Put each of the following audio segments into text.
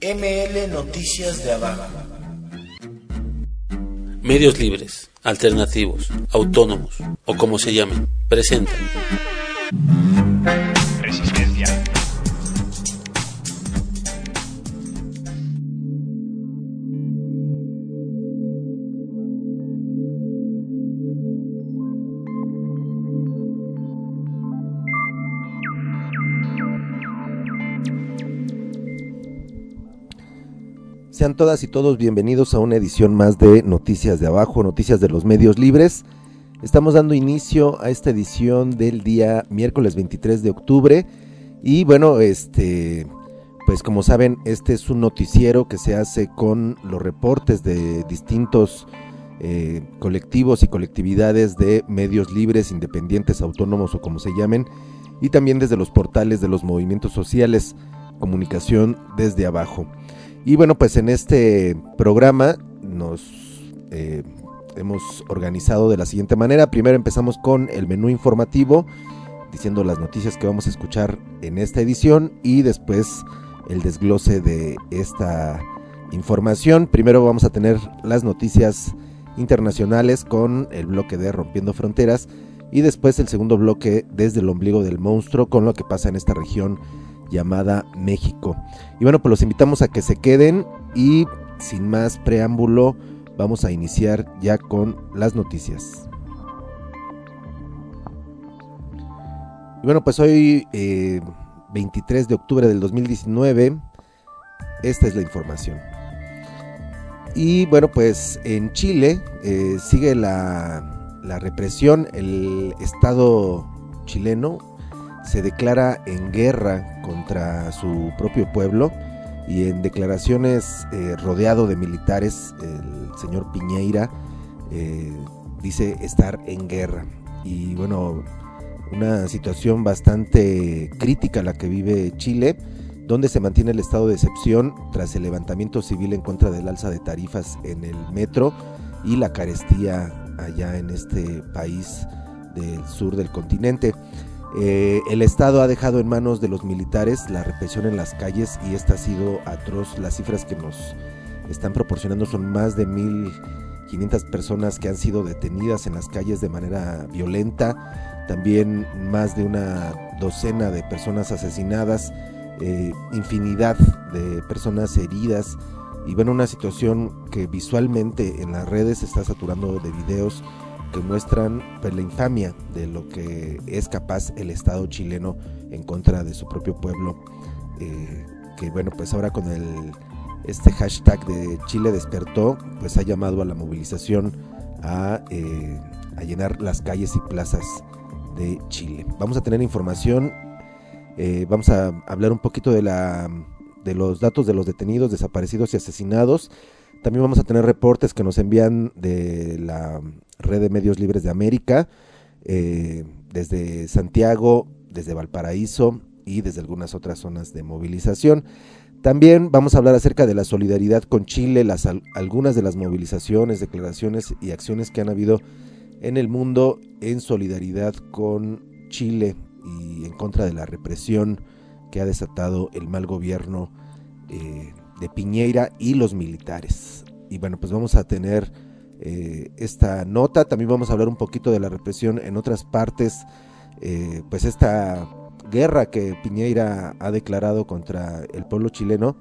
ML Noticias de Abajo. Medios libres, alternativos, autónomos o como se llamen, presentan Resistencia. Sean todas y todos bienvenidos a una edición más de Noticias de Abajo, Noticias de los Medios Libres. Estamos dando inicio a esta edición del día miércoles 23 de octubre y bueno, pues como saben, este es un noticiero que se hace con los reportes de distintos colectivos y colectividades de medios libres, independientes, autónomos o como se llamen, y también desde los portales de los movimientos sociales, comunicación desde abajo. Y bueno, pues en este programa nos hemos organizado de la siguiente manera. Primero empezamos con el menú informativo, diciendo las noticias que vamos a escuchar en esta edición y después el desglose de esta información. Primero vamos a tener las noticias internacionales con el bloque de Rompiendo Fronteras y después el segundo bloque desde el ombligo del monstruo con lo que pasa en esta región llamada México. Y bueno, pues los invitamos a que se queden y sin más preámbulo vamos a iniciar ya con las noticias. Y bueno, pues hoy 23 de octubre del 2019, esta es la información. Y bueno, pues en Chile sigue la represión. El Estado chileno se declara en guerra contra su propio pueblo y en declaraciones rodeado de militares, el señor Piñera dice estar en guerra. Y bueno, una situación bastante crítica la que vive Chile, donde se mantiene el estado de excepción tras el levantamiento civil en contra del alza de tarifas en el metro y la carestía allá en este país del sur del continente. El Estado ha dejado en manos de los militares la represión en las calles y esta ha sido atroz. Las cifras que nos están proporcionando son más de 1,500 personas que han sido detenidas en las calles de manera violenta, también más de una docena de personas asesinadas, infinidad de personas heridas y bueno, una situación que visualmente en las redes se está saturando de videos que muestran pues, la infamia de lo que es capaz el Estado chileno en contra de su propio pueblo, que bueno, pues ahora con este hashtag de Chile despertó, pues ha llamado a la movilización a llenar las calles y plazas de Chile. Vamos a tener información, vamos a hablar un poquito de los datos de los detenidos, desaparecidos y asesinados. También vamos a tener reportes que nos envían de la Red de Medios Libres de América, desde Santiago, desde Valparaíso y desde algunas otras zonas de movilización. También vamos a hablar acerca de la solidaridad con Chile, algunas de las movilizaciones, declaraciones y acciones que han habido en el mundo en solidaridad con Chile y en contra de la represión que ha desatado el mal gobierno de Piñera y los militares. Y bueno, pues vamos a tener esta nota. También vamos a hablar un poquito de la represión en otras partes, pues esta guerra que Piñera ha declarado contra el pueblo chileno,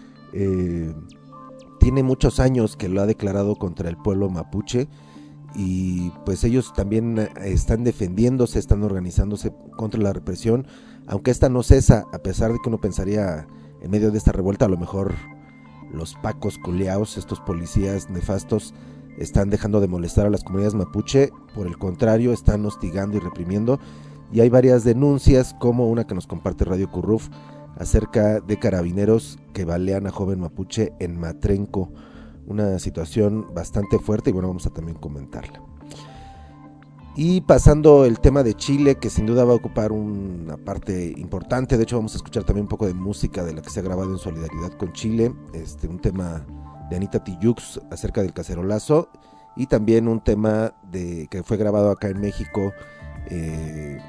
tiene muchos años que lo ha declarado contra el pueblo mapuche y pues ellos también están defendiéndose, están organizándose contra la represión, aunque esta no cesa, a pesar de que uno pensaría en medio de esta revuelta a lo mejor los pacos culeaos, estos policías nefastos, están dejando de molestar a las comunidades mapuche. Por el contrario, están hostigando y reprimiendo, y hay varias denuncias, como una que nos comparte Radio Curruf acerca de carabineros que balean a joven mapuche en Matrenco, una situación bastante fuerte y bueno, vamos a también comentarla. Y pasando el tema de Chile, que sin duda va a ocupar una parte importante, de hecho vamos a escuchar también un poco de música de la que se ha grabado en solidaridad con Chile, un tema de Anita Tijoux acerca del cacerolazo y también un tema que fue grabado acá en México,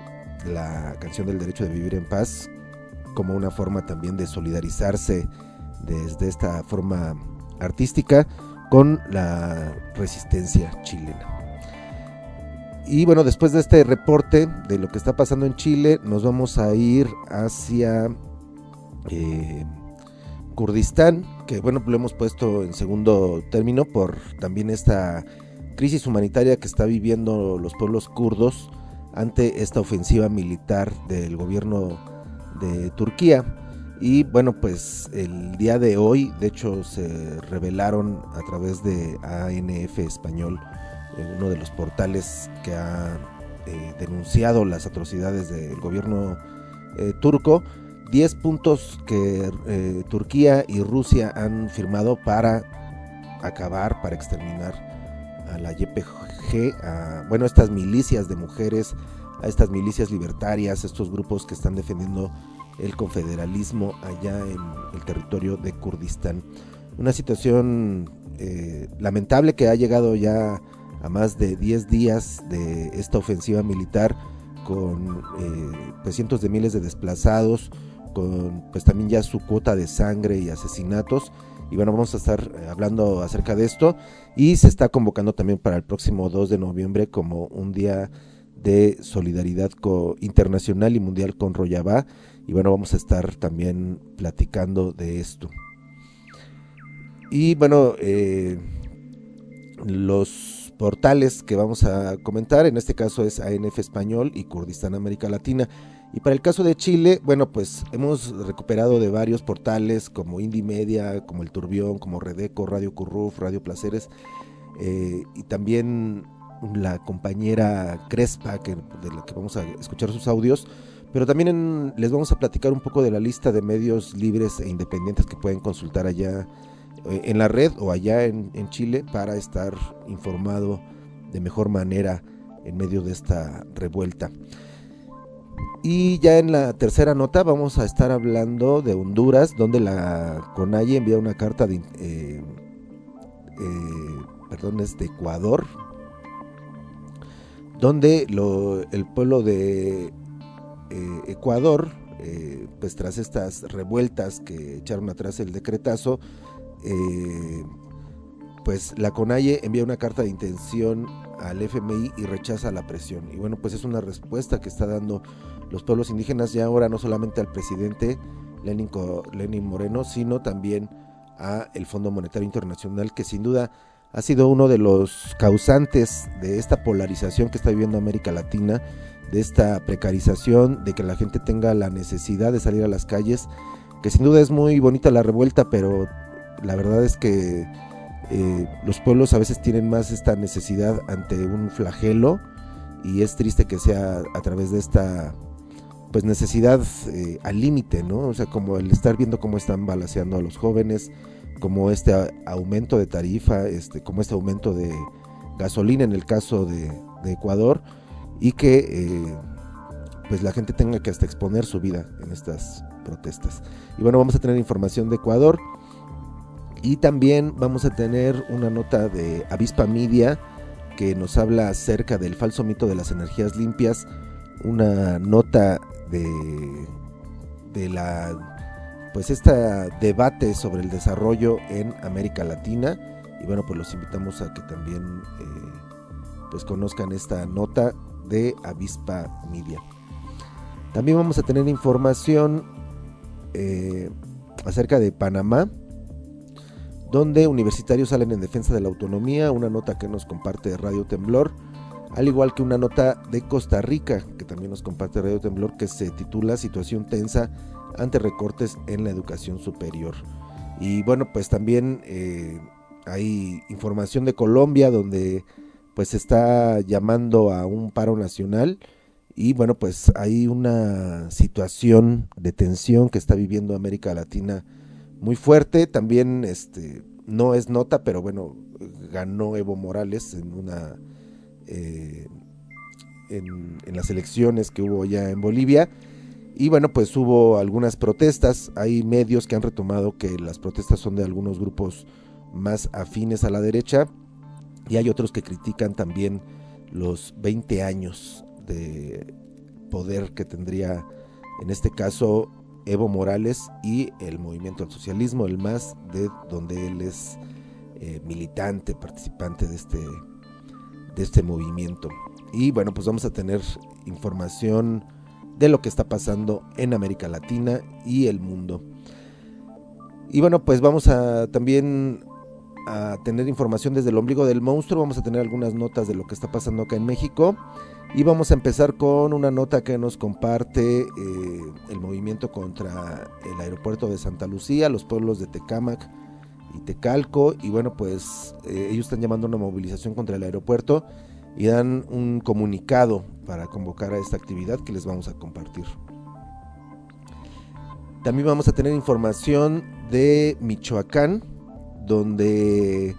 la canción del derecho de vivir en paz, como una forma también de solidarizarse desde esta forma artística con la resistencia chilena. Y bueno, después de este reporte de lo que está pasando en Chile, nos vamos a ir hacia Kurdistán, que bueno, lo hemos puesto en segundo término por también esta crisis humanitaria que está viviendo los pueblos kurdos ante esta ofensiva militar del gobierno de Turquía. Y bueno, pues el día de hoy, de hecho, se revelaron a través de ANF Español, uno de los portales que ha denunciado las atrocidades del gobierno turco, 10 puntos que Turquía y Rusia han firmado para acabar, para exterminar a la YPG, a estas milicias de mujeres, a estas milicias libertarias, estos grupos que están defendiendo el confederalismo allá en el territorio de Kurdistán. Una situación lamentable que ha llegado ya a más de 10 días de esta ofensiva militar, con pues cientos de miles de desplazados, con pues también ya su cuota de sangre y asesinatos. Y bueno, vamos a estar hablando acerca de esto, y se está convocando también para el próximo 2 de noviembre como un día de solidaridad internacional y mundial con Rojava, y bueno, vamos a estar también platicando de esto. Y bueno, los portales que vamos a comentar, en este caso es ANF Español y Kurdistán América Latina. Y para el caso de Chile, bueno, pues hemos recuperado de varios portales como Indie Media, como El Turbión, como Redeco, Radio Curruf, Radio Placeres, y también la compañera Crespa, de la que vamos a escuchar sus audios. Pero también les vamos a platicar un poco de la lista de medios libres e independientes que pueden consultar allá en la red o allá en Chile, para estar informado de mejor manera en medio de esta revuelta. Y ya en la tercera nota vamos a estar hablando de Honduras, donde la CONAIE envía una carta de Ecuador, donde el pueblo de Ecuador, pues tras estas revueltas que echaron atrás el decretazo, pues la CONAIE envía una carta de intención al FMI y rechaza la presión. Y bueno, pues es una respuesta que está dando los pueblos indígenas ya ahora, no solamente al presidente Lenín Moreno, sino también a el Fondo Monetario Internacional, que sin duda ha sido uno de los causantes de esta polarización que está viviendo América Latina, de esta precarización, de que la gente tenga la necesidad de salir a las calles, que sin duda es muy bonita la revuelta, pero la verdad es que los pueblos a veces tienen más esta necesidad ante un flagelo, y es triste que sea a través de esta pues necesidad al límite, ¿no? O sea, como el estar viendo cómo están balaceando a los jóvenes, como este aumento de tarifa, como este aumento de gasolina en el caso de Ecuador, y que pues la gente tenga que hasta exponer su vida en estas protestas. Y bueno, vamos a tener información de Ecuador, y también vamos a tener una nota de Avispa Media que nos habla acerca del falso mito de las energías limpias, una nota de la pues debate sobre el desarrollo en América Latina. Y bueno, pues los invitamos a que también pues conozcan esta nota de Avispa Media. También vamos a tener información acerca de Panamá, donde universitarios salen en defensa de la autonomía, una nota que nos comparte Radio Temblor, al igual que una nota de Costa Rica que también nos comparte Radio Temblor, que se titula Situación tensa ante recortes en la educación superior. Y bueno, pues también hay información de Colombia, donde pues se está llamando a un paro nacional, y bueno, pues hay una situación de tensión que está viviendo América Latina muy fuerte. También no es nota, pero bueno, ganó Evo Morales en las elecciones que hubo ya en Bolivia. Y bueno, pues hubo algunas protestas. Hay medios que han retomado que las protestas son de algunos grupos más afines a la derecha, y hay otros que critican también los 20 años de poder que tendría en este caso Evo Morales y el Movimiento al Socialismo, el MAS, de donde él es militante, participante de este movimiento. Y bueno, pues vamos a tener información de lo que está pasando en América Latina y el mundo. Y bueno, pues vamos a también a tener información desde el ombligo del monstruo. Vamos a tener algunas notas de lo que está pasando acá en México. Y vamos a empezar con una nota que nos comparte el movimiento contra el aeropuerto de Santa Lucía, los pueblos de Tecámac y Tecalco. Y bueno, pues ellos están llamando a una movilización contra el aeropuerto y dan un comunicado para convocar a esta actividad que les vamos a compartir. También vamos a tener información de Michoacán, donde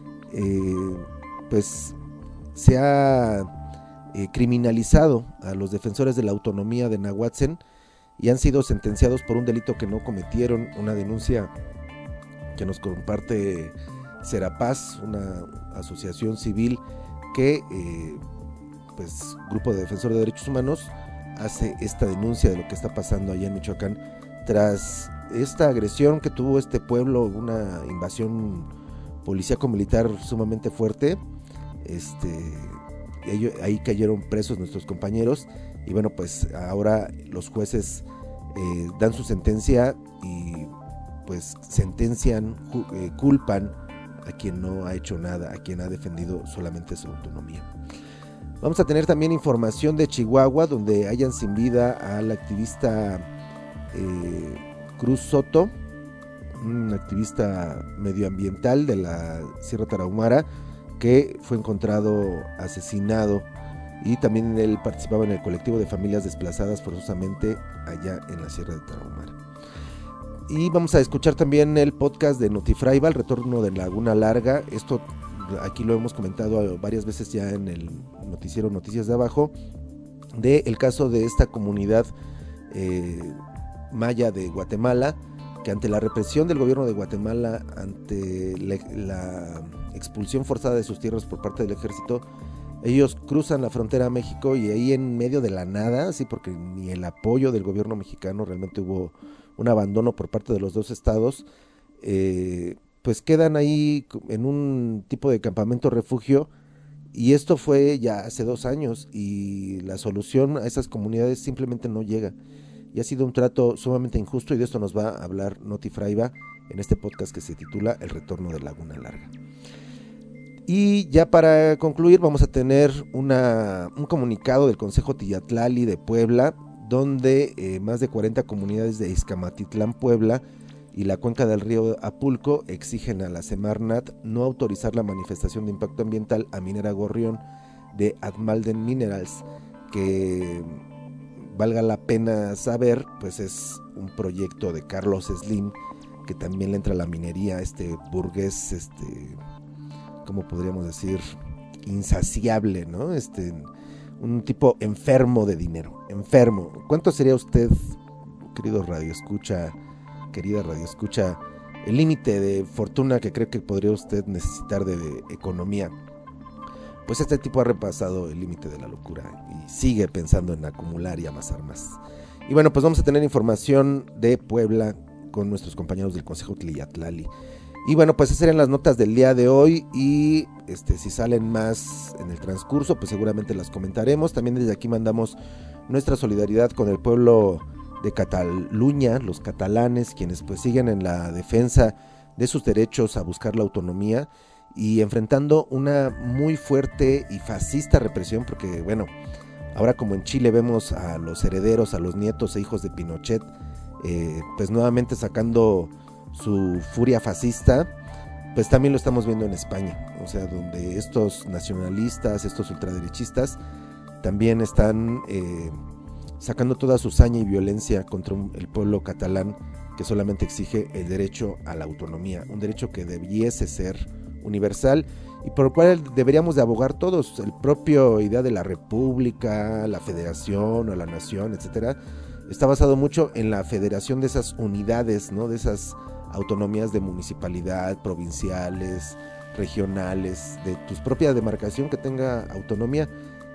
pues se ha criminalizado a los defensores de la autonomía de Nahuatzen y han sido sentenciados por un delito que no cometieron. Una denuncia que nos comparte Serapaz, una asociación civil que pues Grupo de Defensores de Derechos Humanos hace esta denuncia de lo que está pasando allá en Michoacán tras esta agresión que tuvo este pueblo, una invasión policíaco-militar sumamente fuerte. Ahí cayeron presos nuestros compañeros y bueno, pues ahora los jueces dan su sentencia y pues sentencian, culpan a quien no ha hecho nada, a quien ha defendido solamente su autonomía. Vamos a tener también información de Chihuahua, donde hayan sin vida al activista Cruz Soto, un activista medioambiental de la Sierra Tarahumara, que fue encontrado asesinado, y también él participaba en el colectivo de familias desplazadas forzosamente allá en la Sierra de Tarahumara. Y vamos a escuchar también el podcast de Notifraiba, el retorno de Laguna Larga. Esto aquí lo hemos comentado varias veces ya en el noticiero Noticias de Abajo, del caso de esta comunidad maya de Guatemala, que ante la represión del gobierno de Guatemala, ante la expulsión forzada de sus tierras por parte del ejército, ellos cruzan la frontera a México y ahí en medio de la nada, sí, porque ni el apoyo del gobierno mexicano, realmente hubo un abandono por parte de los dos estados, pues quedan ahí en un tipo de campamento refugio, y esto fue ya hace 2 años y la solución a esas comunidades simplemente no llega. Y ha sido un trato sumamente injusto, y de esto nos va a hablar Noti Fraiba en este podcast que se titula El retorno de Laguna Larga. Y ya para concluir vamos a tener un comunicado del Consejo Tillatlali de Puebla, donde más de 40 comunidades de Izcamatitlán, Puebla y la cuenca del río Apulco exigen a la Semarnat no autorizar la manifestación de impacto ambiental a Minera Gorrión de Admalden Minerals, que valga la pena saber, pues es un proyecto de Carlos Slim, que también le entra a la minería, burgués, ¿cómo podríamos decir? Insaciable, ¿no? Un tipo enfermo de dinero, enfermo. ¿Cuánto sería usted, querida radio escucha, el límite de fortuna que cree que podría usted necesitar de economía? Pues este tipo ha repasado el límite de la locura y sigue pensando en acumular y amasar más. Y bueno, pues vamos a tener información de Puebla con nuestros compañeros del Consejo Tillatlali. Y bueno, pues esas serían las notas del día de hoy, y si salen más en el transcurso, pues seguramente las comentaremos. También desde aquí mandamos nuestra solidaridad con el pueblo de Cataluña, los catalanes, quienes pues siguen en la defensa de sus derechos a buscar la autonomía y enfrentando una muy fuerte y fascista represión, porque bueno, ahora como en Chile vemos a los herederos, a los nietos e hijos de Pinochet, pues nuevamente sacando su furia fascista, pues también lo estamos viendo en España, o sea, donde estos nacionalistas, estos ultraderechistas también están sacando toda su saña y violencia contra el pueblo catalán, que solamente exige el derecho a la autonomía, un derecho que debiese ser universal y por el cual deberíamos de abogar todos. El propio idea de la república, la federación o la nación, etcétera, está basado mucho en la federación de esas unidades, ¿no? De esas autonomías de municipalidad, provinciales, regionales, de tu propia demarcación que tenga autonomía.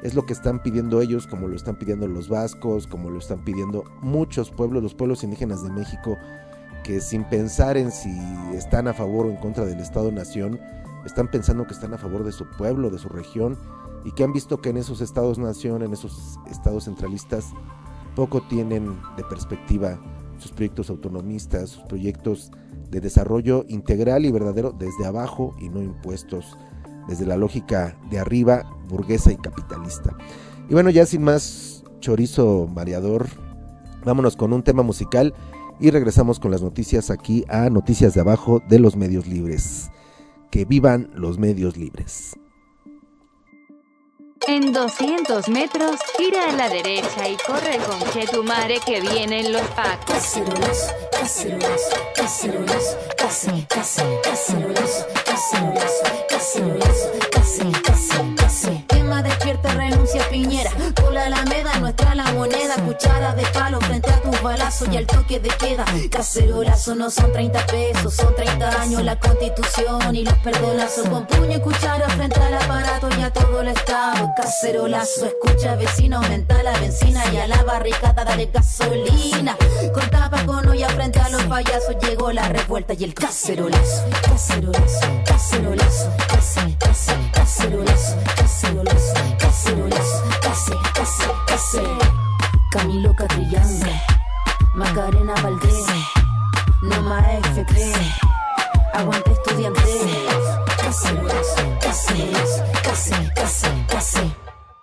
Es lo que están pidiendo ellos, como lo están pidiendo los vascos, como lo están pidiendo muchos pueblos, los pueblos indígenas de México, que sin pensar en si están a favor o en contra del Estado-Nación, están pensando que están a favor de su pueblo, de su región, y que han visto que en esos Estados-Nación, en esos estados centralistas, poco tienen de perspectiva sus proyectos autonomistas, sus proyectos de desarrollo integral y verdadero desde abajo y no impuestos desde la lógica de arriba, burguesa y capitalista. Y bueno, ya sin más chorizo mareador, vámonos con un tema musical y regresamos con las noticias aquí a Noticias de Abajo de los Medios Libres. Que vivan los medios libres. En 200 metros, gira a la derecha y corre con Chetumare que vienen los pacos. Cacerolas, cacerolas, cacerolas, cacerolas, cacerolas, cacerolas, cacerolas. Quema despierta, renuncia Piñera. Por la Alameda, nuestra la moneda. Cuchara de palo frente a tus balazos y al toque de queda. Cacerolazo no son 30 pesos, son 30 años la Constitución y los perdonazos. Con puño y cuchara frente al aparato y a todo el Estado. Cacerolazo, escucha vecino, aumenta la benzina y a la barricada dale gasolina. Con tapa con olla frente a los payasos llegó la revuelta y el cacerolazo. Cacerolazo, cacerolazo, cacerolazo, cacerolazo, cacerolazo, cacerolazo, Camilo Catrillanza, Macarena Valdés, Nama FP, aguante estudiante. Cacerolazo, cacerolazo, cacerolazo.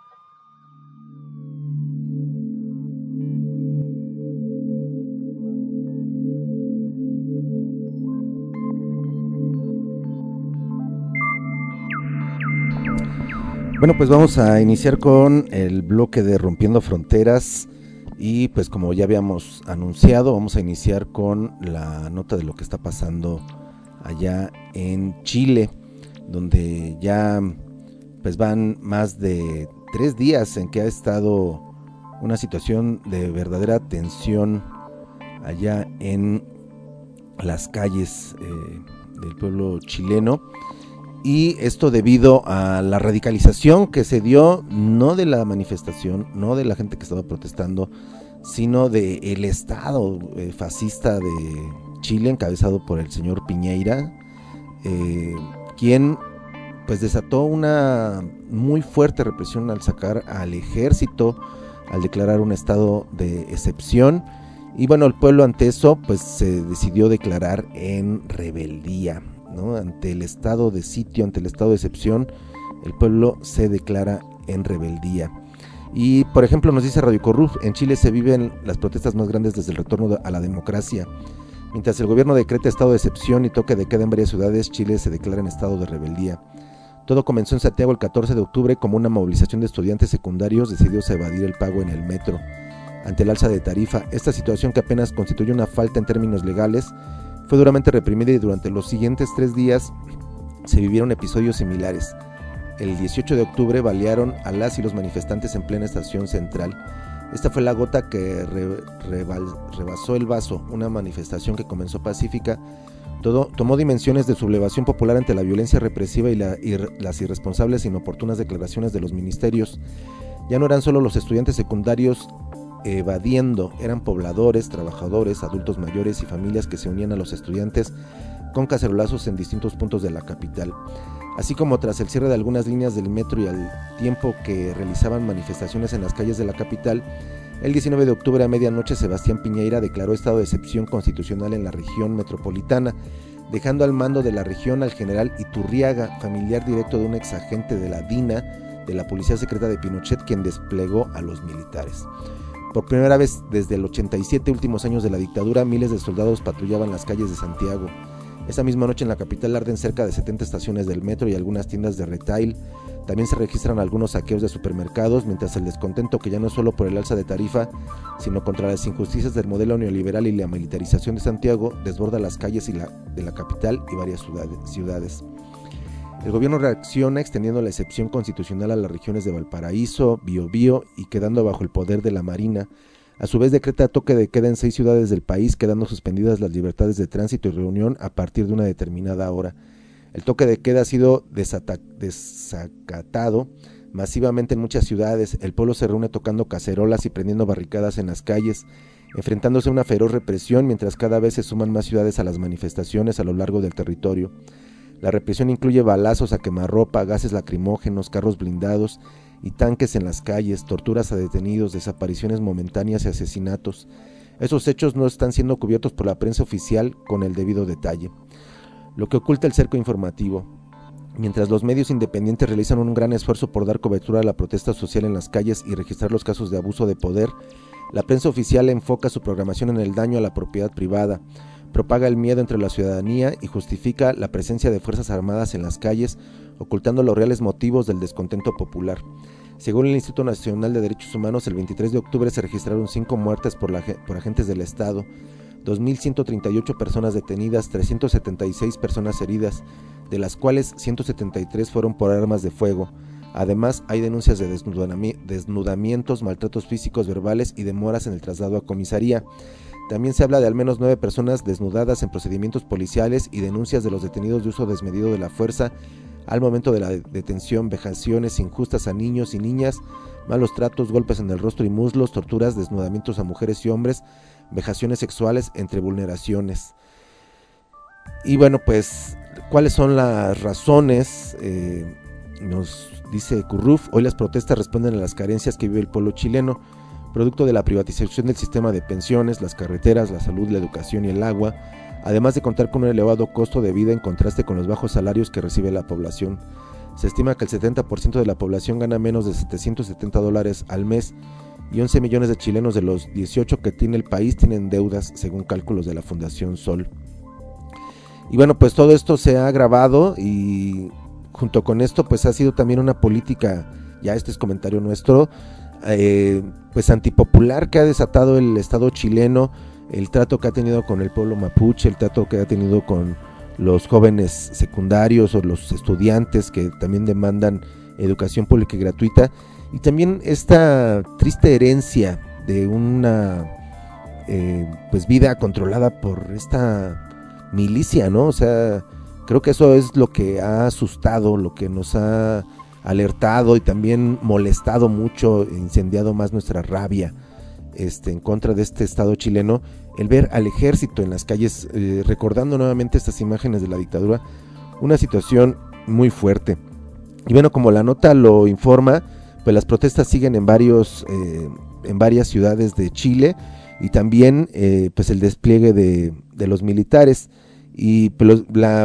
Bueno, pues vamos a iniciar con el bloque de Rompiendo Fronteras y pues como ya habíamos anunciado, vamos a iniciar con la nota de lo que está pasando allá en Chile, donde ya pues van más de 3 días en que ha estado una situación de verdadera tensión allá en las calles del pueblo chileno. Y esto debido a la radicalización que se dio, no de la manifestación, no de la gente que estaba protestando, sino del Estado fascista de Chile, encabezado por el señor Piñera, quien pues desató una muy fuerte represión al sacar al ejército, al declarar un estado de excepción. Y bueno, el pueblo ante eso pues se decidió declarar en rebeldía, ¿no? Ante el estado de sitio, ante el estado de excepción, el pueblo se declara en rebeldía. Y por ejemplo nos dice Radio Corruf, en Chile se viven las protestas más grandes desde el retorno a la democracia. Mientras el gobierno decreta estado de excepción y toque de queda en varias ciudades, Chile se declara en estado de rebeldía. Todo comenzó en Santiago el 14 de octubre como una movilización de estudiantes secundarios decididos a evadir el pago en el metro. Ante el alza de tarifa, esta situación que apenas constituye una falta en términos legales, fue duramente reprimida y durante los siguientes 3 días se vivieron episodios similares. El 18 de octubre balearon a las y los manifestantes en plena estación central. Esta fue la gota que rebasó el vaso, una manifestación que comenzó pacífica, tomó dimensiones de sublevación popular ante la violencia represiva y las irresponsables e inoportunas declaraciones de los ministerios. Ya no eran solo los estudiantes secundarios evadiendo, eran pobladores, trabajadores, adultos mayores y familias que se unían a los estudiantes con cacerolazos en distintos puntos de la capital. Así como tras el cierre de algunas líneas del metro y al tiempo que realizaban manifestaciones en las calles de la capital, el 19 de octubre a medianoche Sebastián Piñera declaró estado de excepción constitucional en la región metropolitana, dejando al mando de la región al general Iturriaga, familiar directo de un exagente de la DINA, de la Policía Secreta de Pinochet, quien desplegó a los militares. Por primera vez desde el 87, últimos años de la dictadura, miles de soldados patrullaban las calles de Santiago. Esa misma noche en la capital arden cerca de 70 estaciones del metro y algunas tiendas de retail. También se registran algunos saqueos de supermercados, mientras el descontento, que ya no es solo por el alza de tarifa, sino contra las injusticias del modelo neoliberal y la militarización de Santiago, desborda las calles de la capital y varias ciudades. El gobierno reacciona extendiendo la excepción constitucional a las regiones de Valparaíso, Biobío y quedando bajo el poder de la Marina. A su vez decreta toque de queda en 6 ciudades del país, quedando suspendidas las libertades de tránsito y reunión a partir de una determinada hora. El toque de queda ha sido desacatado masivamente en muchas ciudades. El pueblo se reúne tocando cacerolas y prendiendo barricadas en las calles, enfrentándose a una feroz represión, mientras cada vez se suman más ciudades a las manifestaciones a lo largo del territorio. La represión incluye balazos a quemarropa, gases lacrimógenos, carros blindados y tanques en las calles, torturas a detenidos, desapariciones momentáneas y asesinatos. Esos hechos no están siendo cubiertos por la prensa oficial con el debido detalle, lo que oculta el cerco informativo. Mientras los medios independientes realizan un gran esfuerzo por dar cobertura a la protesta social en las calles y registrar los casos de abuso de poder, la prensa oficial enfoca su programación en el daño a la propiedad privada, propaga el miedo entre la ciudadanía y justifica la presencia de fuerzas armadas en las calles, ocultando los reales motivos del descontento popular. Según el Instituto Nacional de Derechos Humanos, el 23 de octubre se registraron 5 muertes por agentes del Estado, 2.138 personas detenidas, 376 personas heridas, de las cuales 173 fueron por armas de fuego. Además, hay denuncias de desnudamientos, maltratos físicos, verbales y demoras en el traslado a comisaría. También se habla de al menos 9 personas desnudadas en procedimientos policiales y denuncias de los detenidos de uso desmedido de la fuerza al momento de la detención, vejaciones injustas a niños y niñas, malos tratos, golpes en el rostro y muslos, torturas, desnudamientos a mujeres y hombres, vejaciones sexuales, entre vulneraciones. Y bueno, pues, ¿cuáles son las razones? Nos dice Curruf: hoy las protestas responden a las carencias que vive el pueblo chileno, producto de la privatización del sistema de pensiones, las carreteras, la salud, la educación y el agua, además de contar con un elevado costo de vida en contraste con los bajos salarios que recibe la población. Se estima que el 70% de la población gana menos de $770 al mes y 11 millones de chilenos de los 18 que tiene el país tienen deudas, según cálculos de la Fundación Sol. Y bueno, pues todo esto se ha agravado y junto con esto pues ha sido también una política, ya este es comentario nuestro, pues antipopular que ha desatado el Estado chileno, el trato que ha tenido con el pueblo mapuche, el trato que ha tenido con los jóvenes secundarios o los estudiantes que también demandan educación pública y gratuita, y también esta triste herencia de una pues vida controlada por esta milicia, ¿no? O sea, creo que eso es lo que ha asustado, lo que nos ha alertado y también molestado mucho, incendiado más nuestra rabia en contra de este Estado chileno, el ver al ejército en las calles, recordando nuevamente estas imágenes de la dictadura, una situación muy fuerte. Y bueno, como la nota lo informa, pues las protestas siguen en varias ciudades de Chile y también pues el despliegue de los militares y pues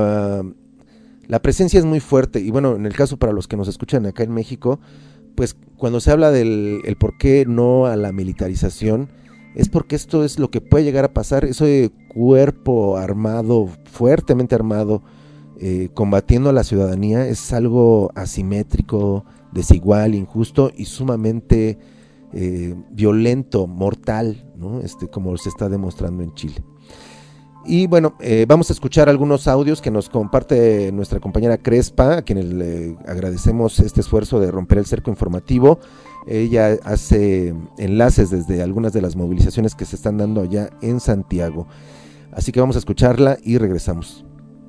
la presencia es muy fuerte. Y bueno, en el caso para los que nos escuchan acá en México, pues cuando se habla del el por qué no a la militarización, es porque esto es lo que puede llegar a pasar, ese cuerpo armado, fuertemente armado, combatiendo a la ciudadanía, es algo asimétrico, desigual, injusto y sumamente violento, mortal, ¿no? Como se está demostrando en Chile. Y bueno, vamos a escuchar algunos audios que nos comparte nuestra compañera Crespa, a quien le agradecemos este esfuerzo de romper el cerco informativo. Ella hace enlaces desde algunas de las movilizaciones que se están dando allá en Santiago. Así que vamos a escucharla y regresamos.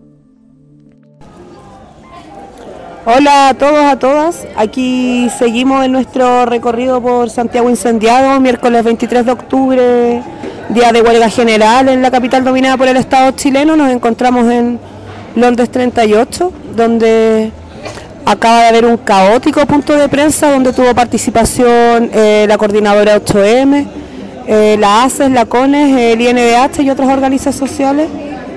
Hola a todos, a todas. Aquí seguimos en nuestro recorrido por Santiago incendiado, miércoles 23 de octubre, día de huelga general en la capital dominada por el Estado chileno. Nos encontramos en Londres 38, donde acaba de haber un caótico punto de prensa donde tuvo participación la coordinadora 8M, la ACES, la CONES, el INDH y otras organizaciones sociales.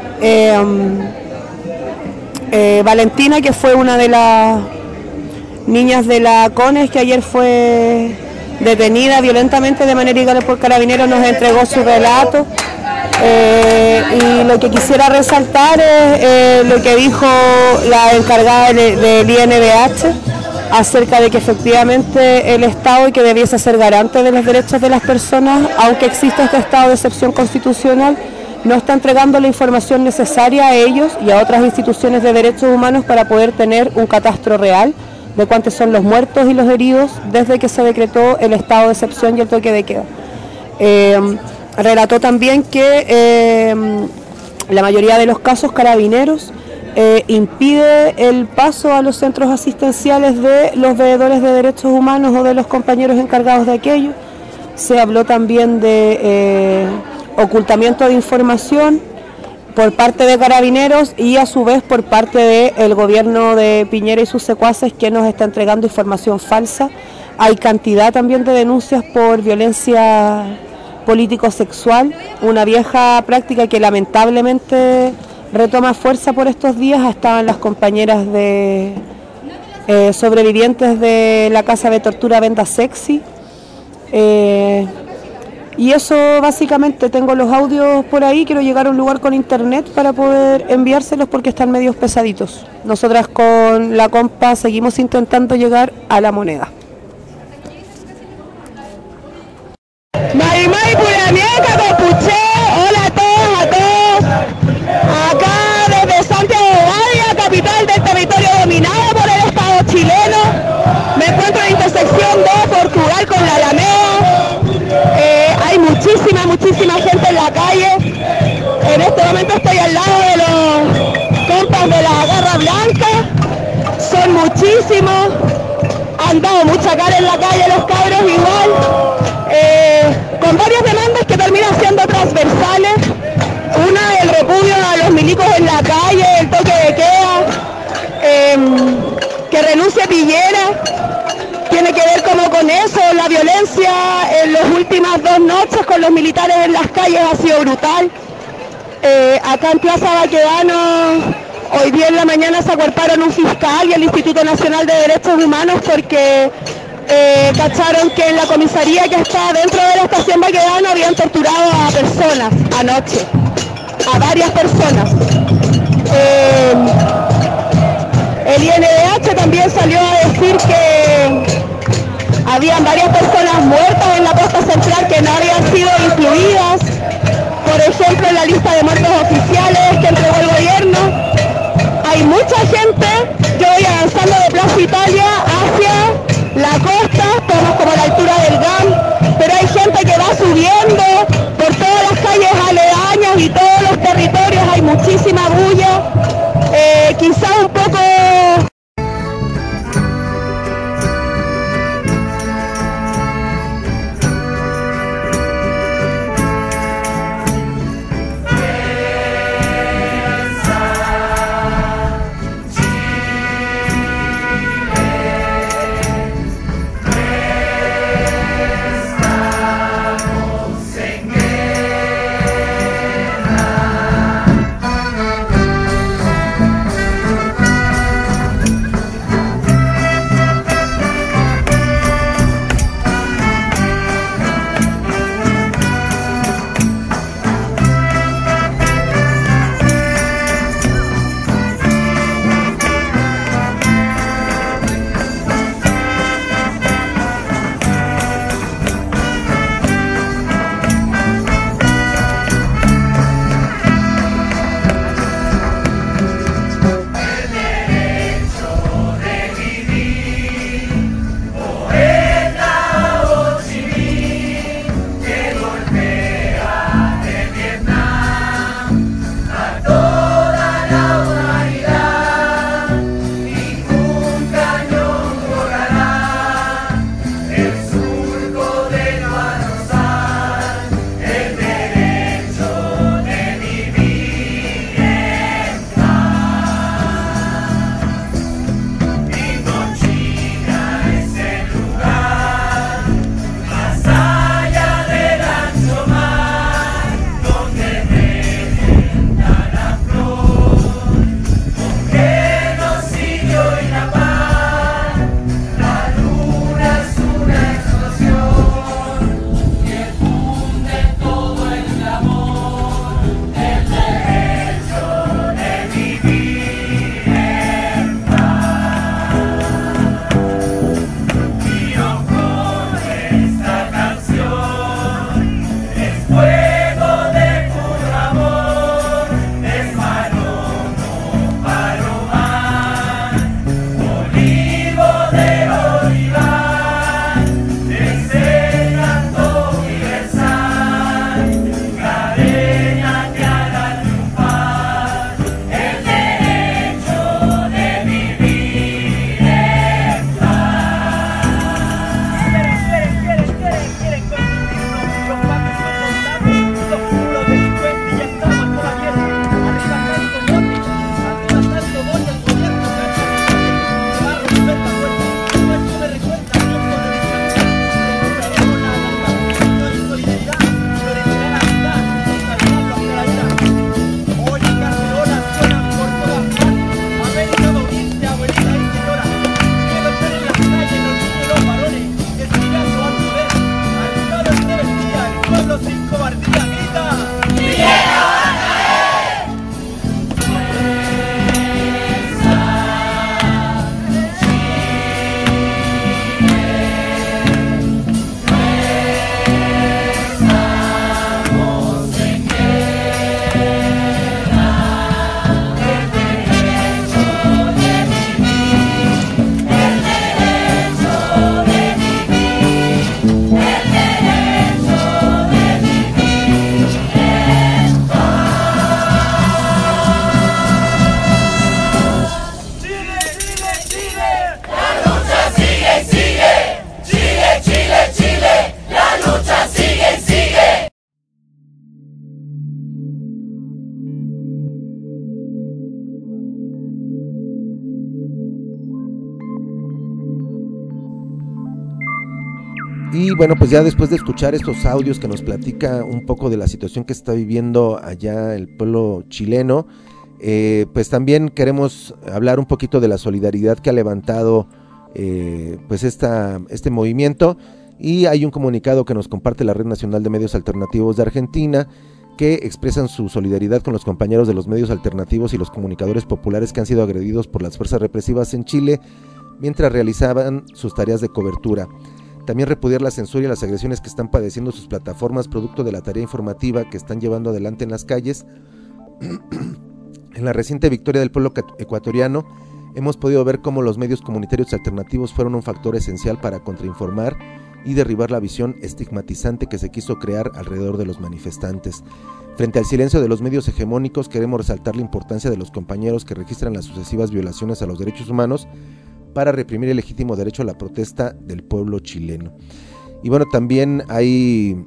Valentina, que fue una de las niñas de la CONES que ayer fue detenida violentamente de manera ilegal por carabineros, nos entregó su relato. Y lo que quisiera resaltar es lo que dijo la encargada del INDH acerca de que efectivamente el Estado, y que debiese ser garante de los derechos de las personas, aunque exista este estado de excepción constitucional, no está entregando la información necesaria a ellos y a otras instituciones de derechos humanos para poder tener un catastro real de cuántos son los muertos y los heridos desde que se decretó el estado de excepción y el toque de queda. Relató también que la mayoría de los casos Carabineros impide el paso a los centros asistenciales de los veedores de derechos humanos o de los compañeros encargados de aquello. Se habló también de ocultamiento de información por parte de Carabineros y a su vez por parte del gobierno de Piñera y sus secuaces, que nos está entregando información falsa. Hay cantidad también de denuncias por violencia político-sexual, una vieja práctica que lamentablemente retoma fuerza por estos días. Estaban las compañeras de sobrevivientes de la casa de tortura Venda Sexy. Y eso básicamente, tengo los audios por ahí, quiero llegar a un lugar con internet para poder enviárselos porque están medios pesaditos. Nosotras con la compa seguimos intentando llegar a La Moneda. Marimay, Puranieca, Copuché, hola a todos. Acá desde Santiago de Guadia, capital del territorio dominado por el Estado chileno. Me encuentro en la intersección de Portugal con la Alameda. Hay muchísima gente en la calle. En este momento estoy al lado de los compas de la Garra Blanca. Son muchísimos. Han dado mucha cara en la calle los cabros igual. Con varias demandas que terminan siendo transversales. Una, el repudio a los milicos en la calle, el toque de queda, que renuncie Piñera. Tiene que ver como con eso, la violencia en las últimas 2 noches con los militares en las calles ha sido brutal. Acá en Plaza Baquedano, hoy día en la mañana se acuerparon un fiscal y el Instituto Nacional de Derechos Humanos porque cacharon que en la comisaría que está dentro de la estación Baquedano habían torturado a personas anoche, a varias personas. El INDH también salió a decir que habían varias personas muertas en la posta central que no habían sido incluidas, por ejemplo en la lista de muertos oficiales que entregó el gobierno. Hay mucha gente. Yo voy avanzando de Plaza Italia hacia la costa, estamos como a la altura del GAM, pero hay gente que va subiendo por todas las calles aledañas y todos los territorios, hay muchísima bulla, quizá un poco... Y bueno, pues ya después de escuchar estos audios que nos platica un poco de la situación que está viviendo allá el pueblo chileno, pues también queremos hablar un poquito de la solidaridad que ha levantado pues este movimiento. Y hay un comunicado que nos comparte la Red Nacional de Medios Alternativos de Argentina, que expresan su solidaridad con los compañeros de los medios alternativos y los comunicadores populares que han sido agredidos por las fuerzas represivas en Chile mientras realizaban sus tareas de cobertura. También repudiar la censura y las agresiones que están padeciendo sus plataformas producto de la tarea informativa que están llevando adelante en las calles. En la reciente victoria del pueblo ecuatoriano hemos podido ver cómo los medios comunitarios alternativos fueron un factor esencial para contrainformar y derribar la visión estigmatizante que se quiso crear alrededor de los manifestantes. Frente al silencio de los medios hegemónicos, queremos resaltar la importancia de los compañeros que registran las sucesivas violaciones a los derechos humanos para reprimir el legítimo derecho a la protesta del pueblo chileno. Y bueno, también hay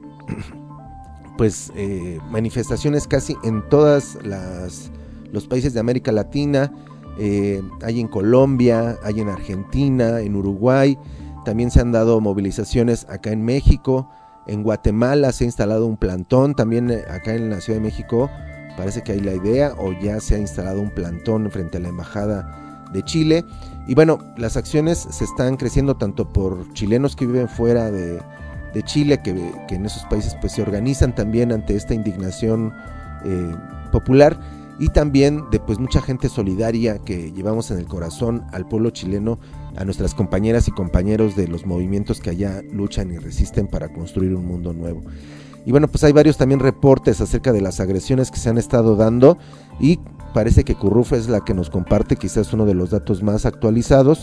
pues manifestaciones casi en todos los países de América Latina. Hay en Colombia, hay en Argentina, en Uruguay. También se han dado movilizaciones acá en México. En Guatemala se ha instalado un plantón. También acá en la Ciudad de México parece que hay la idea, o ya se ha instalado un plantón frente a la Embajada de Chile. Y bueno, las acciones se están creciendo tanto por chilenos que viven fuera de Chile, que en esos países pues se organizan también ante esta indignación popular, y también de pues mucha gente solidaria que llevamos en el corazón al pueblo chileno, a nuestras compañeras y compañeros de los movimientos que allá luchan y resisten para construir un mundo nuevo. Y bueno, pues hay varios también reportes acerca de las agresiones que se han estado dando, y parece que Curruf es la que nos comparte quizás uno de los datos más actualizados,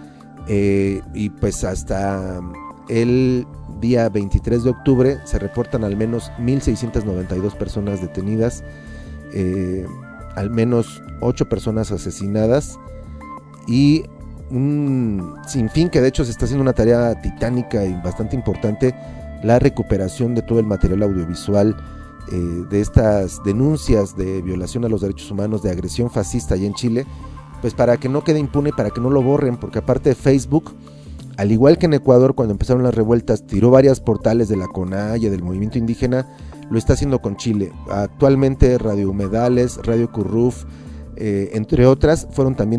y pues hasta el día 23 de octubre se reportan al menos 1.692 personas detenidas, al menos 8 personas asesinadas, y un sinfín que de hecho se está haciendo una tarea titánica y bastante importante, la recuperación de todo el material audiovisual de estas denuncias de violación a los derechos humanos, de agresión fascista allá en Chile, pues para que no quede impune, para que no lo borren, porque aparte de Facebook, al igual que en Ecuador cuando empezaron las revueltas, tiró varios portales de la CONAIE, del movimiento indígena, lo está haciendo con Chile. Actualmente Radio Humedales, Radio Curruf, entre otras, fueron también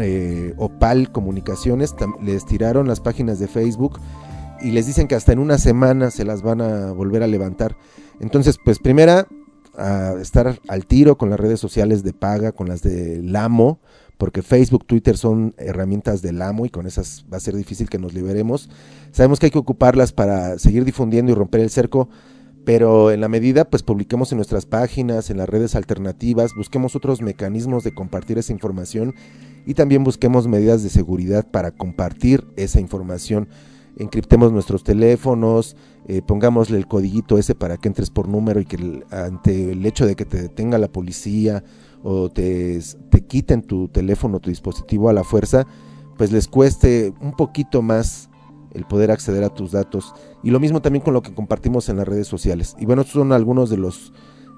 Opal Comunicaciones, les tiraron las páginas de Facebook y les dicen que hasta en una semana se las van a volver a levantar. Entonces, pues primera, a estar al tiro con las redes sociales de paga, con las de Lamo, porque Facebook, Twitter son herramientas del amo y con esas va a ser difícil que nos liberemos. Sabemos que hay que ocuparlas para seguir difundiendo y romper el cerco, pero en la medida, pues publiquemos en nuestras páginas, en las redes alternativas, busquemos otros mecanismos de compartir esa información y también busquemos medidas de seguridad para compartir esa información. Encriptemos nuestros teléfonos, pongámosle el codiguito ese para que entres por número y que ante el hecho de que te detenga la policía o te quiten tu teléfono, tu dispositivo a la fuerza, pues les cueste un poquito más el poder acceder a tus datos. Y lo mismo también con lo que compartimos en las redes sociales. Y bueno, estos son algunos de los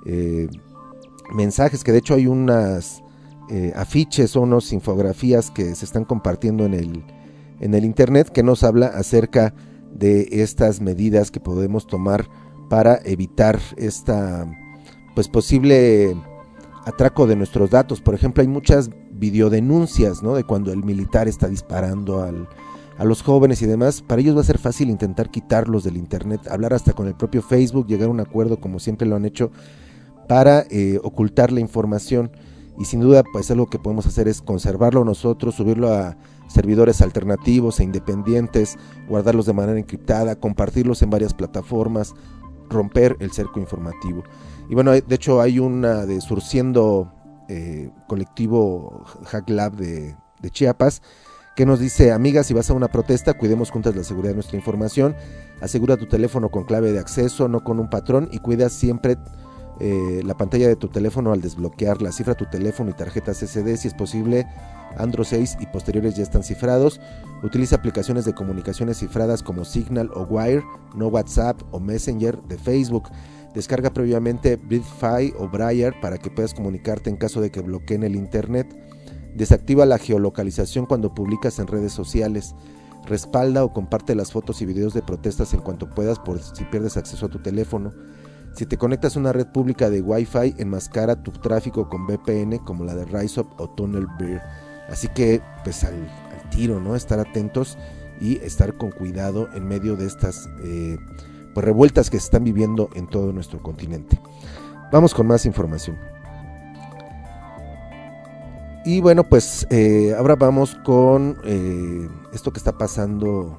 mensajes, que de hecho hay unas afiches o unas infografías que se están compartiendo en el internet, que nos habla acerca de estas medidas que podemos tomar para evitar esta pues posible atraco de nuestros datos. Por ejemplo, hay muchas videodenuncias, ¿no?, de cuando el militar está disparando a los jóvenes y demás. Para ellos va a ser fácil intentar quitarlos del internet, hablar hasta con el propio Facebook, llegar a un acuerdo como siempre lo han hecho para ocultar la información. Y sin duda, pues algo que podemos hacer es conservarlo nosotros, subirlo a servidores alternativos e independientes, guardarlos de manera encriptada, compartirlos en varias plataformas, romper el cerco informativo. Y bueno, de hecho hay una de Surciendo, colectivo Hack Lab de Chiapas, que nos dice: amigas, si vas a una protesta, cuidemos juntas la seguridad de nuestra información, asegura tu teléfono con clave de acceso, no con un patrón, y cuida siempre la pantalla de tu teléfono al desbloquearla. Cifra tu teléfono y tarjetas SD, si es posible Android 6 y posteriores ya están cifrados. Utiliza aplicaciones de comunicaciones cifradas como Signal o Wire, no WhatsApp o Messenger de Facebook. Descarga previamente BitFi o Braille para que puedas comunicarte en caso de que bloqueen el internet. Desactiva la geolocalización cuando publicas en redes sociales. Respalda o comparte las fotos y videos de protestas en cuanto puedas por si pierdes acceso a tu teléfono. Si te conectas a una red pública de Wi-Fi, enmascara tu tráfico con VPN como la de RiseUp o TunnelBear. Así que pues al tiro, ¿no? Estar atentos y estar con cuidado en medio de estas pues revueltas que se están viviendo en todo nuestro continente. Vamos con más información. Y bueno, pues ahora vamos con esto que está pasando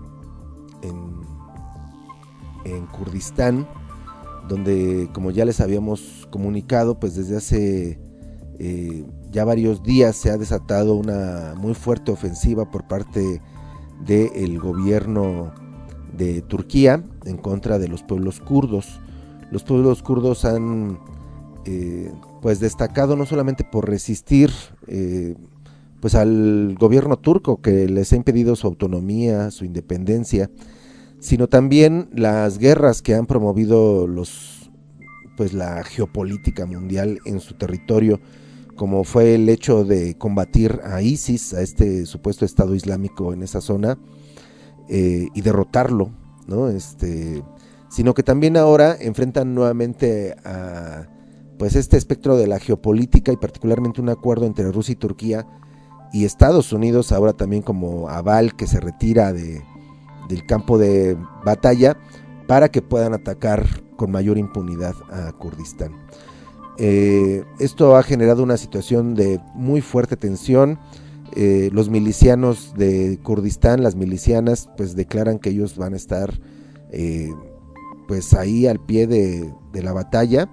en Kurdistán, donde, como ya les habíamos comunicado, pues desde hace ya varios días se ha desatado una muy fuerte ofensiva por parte del gobierno de Turquía en contra de los pueblos kurdos. Los pueblos kurdos han pues destacado no solamente por resistir pues al gobierno turco, que les ha impedido su autonomía, su independencia, sino también las guerras que han promovido pues la geopolítica mundial en su territorio, como fue el hecho de combatir a ISIS, a este supuesto Estado Islámico en esa zona, y derrotarlo, ¿no? Sino que también ahora enfrentan nuevamente a pues este espectro de la geopolítica, y particularmente un acuerdo entre Rusia y Turquía y Estados Unidos, ahora también como aval, que se retira del campo de batalla para que puedan atacar con mayor impunidad a Kurdistán. Esto ha generado una situación de muy fuerte tensión. Los milicianos de Kurdistán, las milicianas, pues declaran que ellos van a estar pues ahí al pie de la batalla,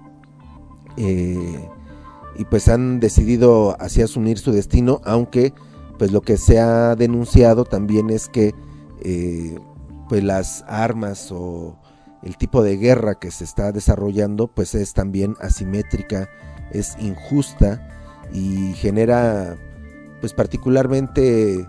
y pues han decidido así asumir su destino, aunque pues lo que se ha denunciado también es que pues las armas o el tipo de guerra que se está desarrollando pues es también asimétrica, es injusta y genera pues particularmente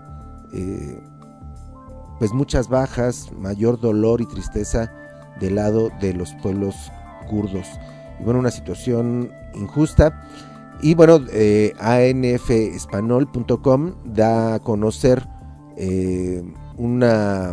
pues muchas bajas, mayor dolor y tristeza del lado de los pueblos kurdos. Y bueno, una situación injusta. Y bueno, anfespanol.com da a conocer un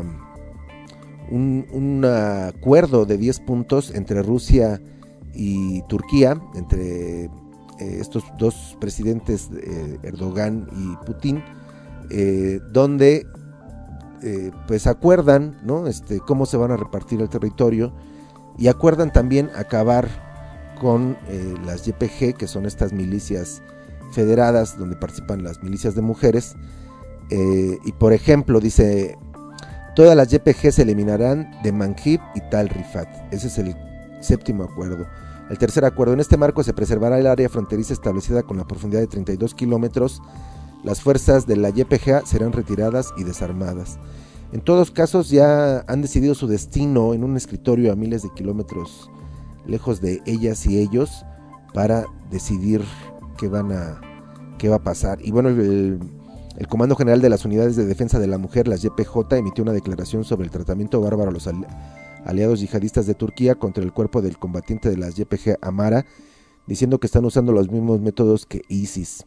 acuerdo de 10 puntos entre Rusia y Turquía, entre estos dos presidentes, Erdogan y Putin, donde pues acuerdan, ¿no? Cómo se van a repartir el territorio, y acuerdan también acabar con las YPG, que son estas milicias federadas donde participan las milicias de mujeres, y por ejemplo dice: todas las YPG se eliminarán de Manjib y Tal Rifat. Ese es el séptimo acuerdo. El tercer acuerdo: en este marco se preservará el área fronteriza establecida con la profundidad de 32 kilómetros. Las fuerzas de la YPG serán retiradas y desarmadas. En todos casos ya han decidido su destino en un escritorio a miles de kilómetros lejos de ellas y ellos, para decidir qué va a pasar. Y bueno, el Comando General de las Unidades de Defensa de la Mujer, las YPJ, emitió una declaración sobre el tratamiento bárbaro a los aliados yihadistas de Turquía contra el cuerpo del combatiente de las YPG Amara, diciendo que están usando los mismos métodos que ISIS.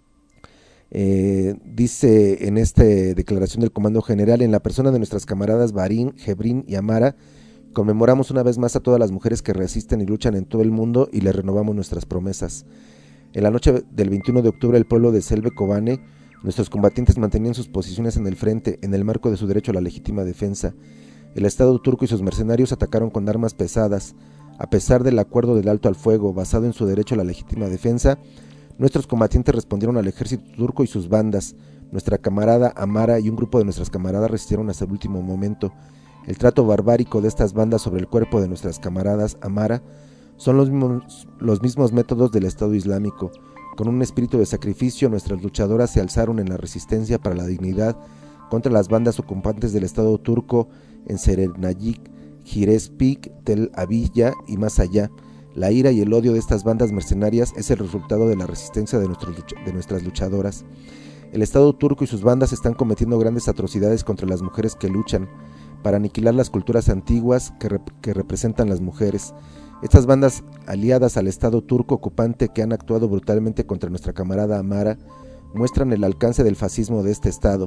Dice en esta declaración del Comando General: en la persona de nuestras camaradas Barín, Hebrin y Amara, conmemoramos una vez más a todas las mujeres que resisten y luchan en todo el mundo, y les renovamos nuestras promesas. En la noche del 21 de octubre, el pueblo de Selve Kobane, nuestros combatientes mantenían sus posiciones en el frente, en el marco de su derecho a la legítima defensa. El Estado turco y sus mercenarios atacaron con armas pesadas. A pesar del acuerdo del alto al fuego, basado en su derecho a la legítima defensa, nuestros combatientes respondieron al ejército turco y sus bandas. Nuestra camarada Amara y un grupo de nuestras camaradas resistieron hasta el último momento. El trato barbárico de estas bandas sobre el cuerpo de nuestras camaradas Amara son los mismos métodos del Estado Islámico. Con un espíritu de sacrificio, nuestras luchadoras se alzaron en la resistencia para la dignidad contra las bandas ocupantes del Estado turco en Serenayik, Jirespik, Tel Aviv y más allá. La ira y el odio de estas bandas mercenarias es el resultado de la resistencia de nuestras luchadoras. El Estado turco y sus bandas están cometiendo grandes atrocidades contra las mujeres que luchan, para aniquilar las culturas antiguas que representan las mujeres. Estas bandas aliadas al Estado turco ocupante, que han actuado brutalmente contra nuestra camarada Amara, muestran el alcance del fascismo de este Estado.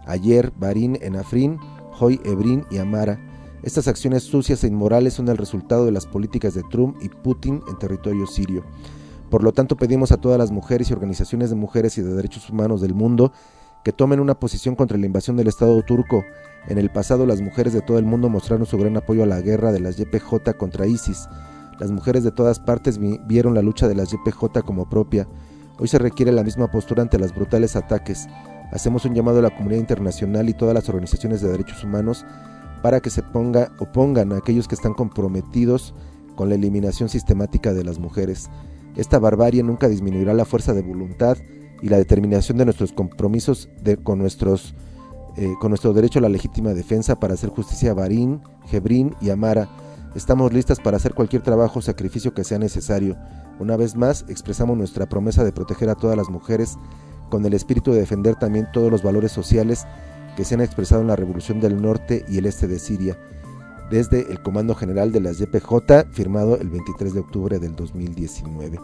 Ayer, Barín, Enafrín, Hoy, Ebrín y Amara. Estas acciones sucias e inmorales son el resultado de las políticas de Trump y Putin en territorio sirio. Por lo tanto, pedimos a todas las mujeres y organizaciones de mujeres y de derechos humanos del mundo que tomen una posición contra la invasión del Estado turco. En el pasado, las mujeres de todo el mundo mostraron su gran apoyo a la guerra de las YPJ contra ISIS. Las mujeres de todas partes vieron la lucha de las YPJ como propia. Hoy se requiere la misma postura ante los brutales ataques. Hacemos un llamado a la comunidad internacional y todas las organizaciones de derechos humanos para que se opongan a aquellos que están comprometidos con la eliminación sistemática de las mujeres. Esta barbarie nunca disminuirá la fuerza de voluntad y la determinación de nuestros compromisos con nuestro derecho a la legítima defensa para hacer justicia a Barín, Hebrín y Amara. Estamos listas para hacer cualquier trabajo o sacrificio que sea necesario. Una vez más, expresamos nuestra promesa de proteger a todas las mujeres con el espíritu de defender también todos los valores sociales que se han expresado en la Revolución del Norte y el Este de Siria, desde el Comando General de las YPJ, firmado el 23 de octubre del 2019.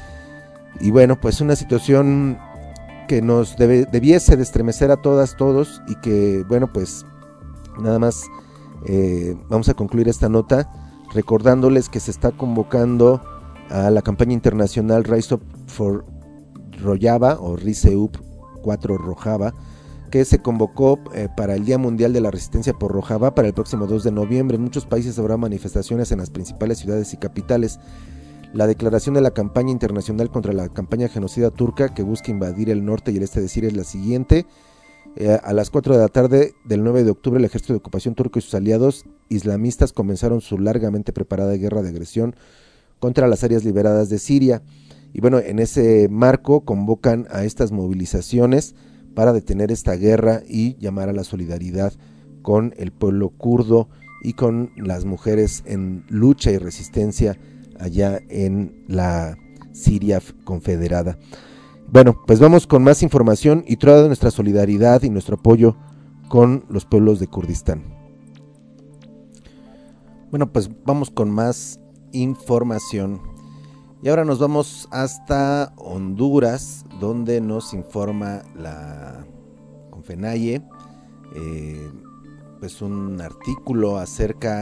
Y bueno, pues una situación que nos debiese de estremecer a todas, todos, y que, bueno, pues nada más vamos a concluir esta nota recordándoles que se está convocando a la campaña internacional Rise Up for Rojava, o Rise Up 4 Rojava, que se convocó para el Día Mundial de la Resistencia por Rojava para el próximo 2 de noviembre. En muchos países habrá manifestaciones en las principales ciudades y capitales. La declaración de la campaña internacional contra la campaña genocida turca que busca invadir el norte y el este de Siria es la siguiente. A las 4 de la tarde del 9 de octubre, el ejército de ocupación turco y sus aliados islamistas comenzaron su largamente preparada guerra de agresión contra las áreas liberadas de Siria. Y bueno, en ese marco convocan a estas movilizaciones para detener esta guerra y llamar a la solidaridad con el pueblo kurdo y con las mujeres en lucha y resistencia allá en la Siria confederada. Bueno, pues vamos con más información y toda nuestra solidaridad y nuestro apoyo con los pueblos de Kurdistán. Bueno, pues vamos con más información. Y ahora nos vamos hasta Honduras, donde nos informa la Confenaye, pues un artículo acerca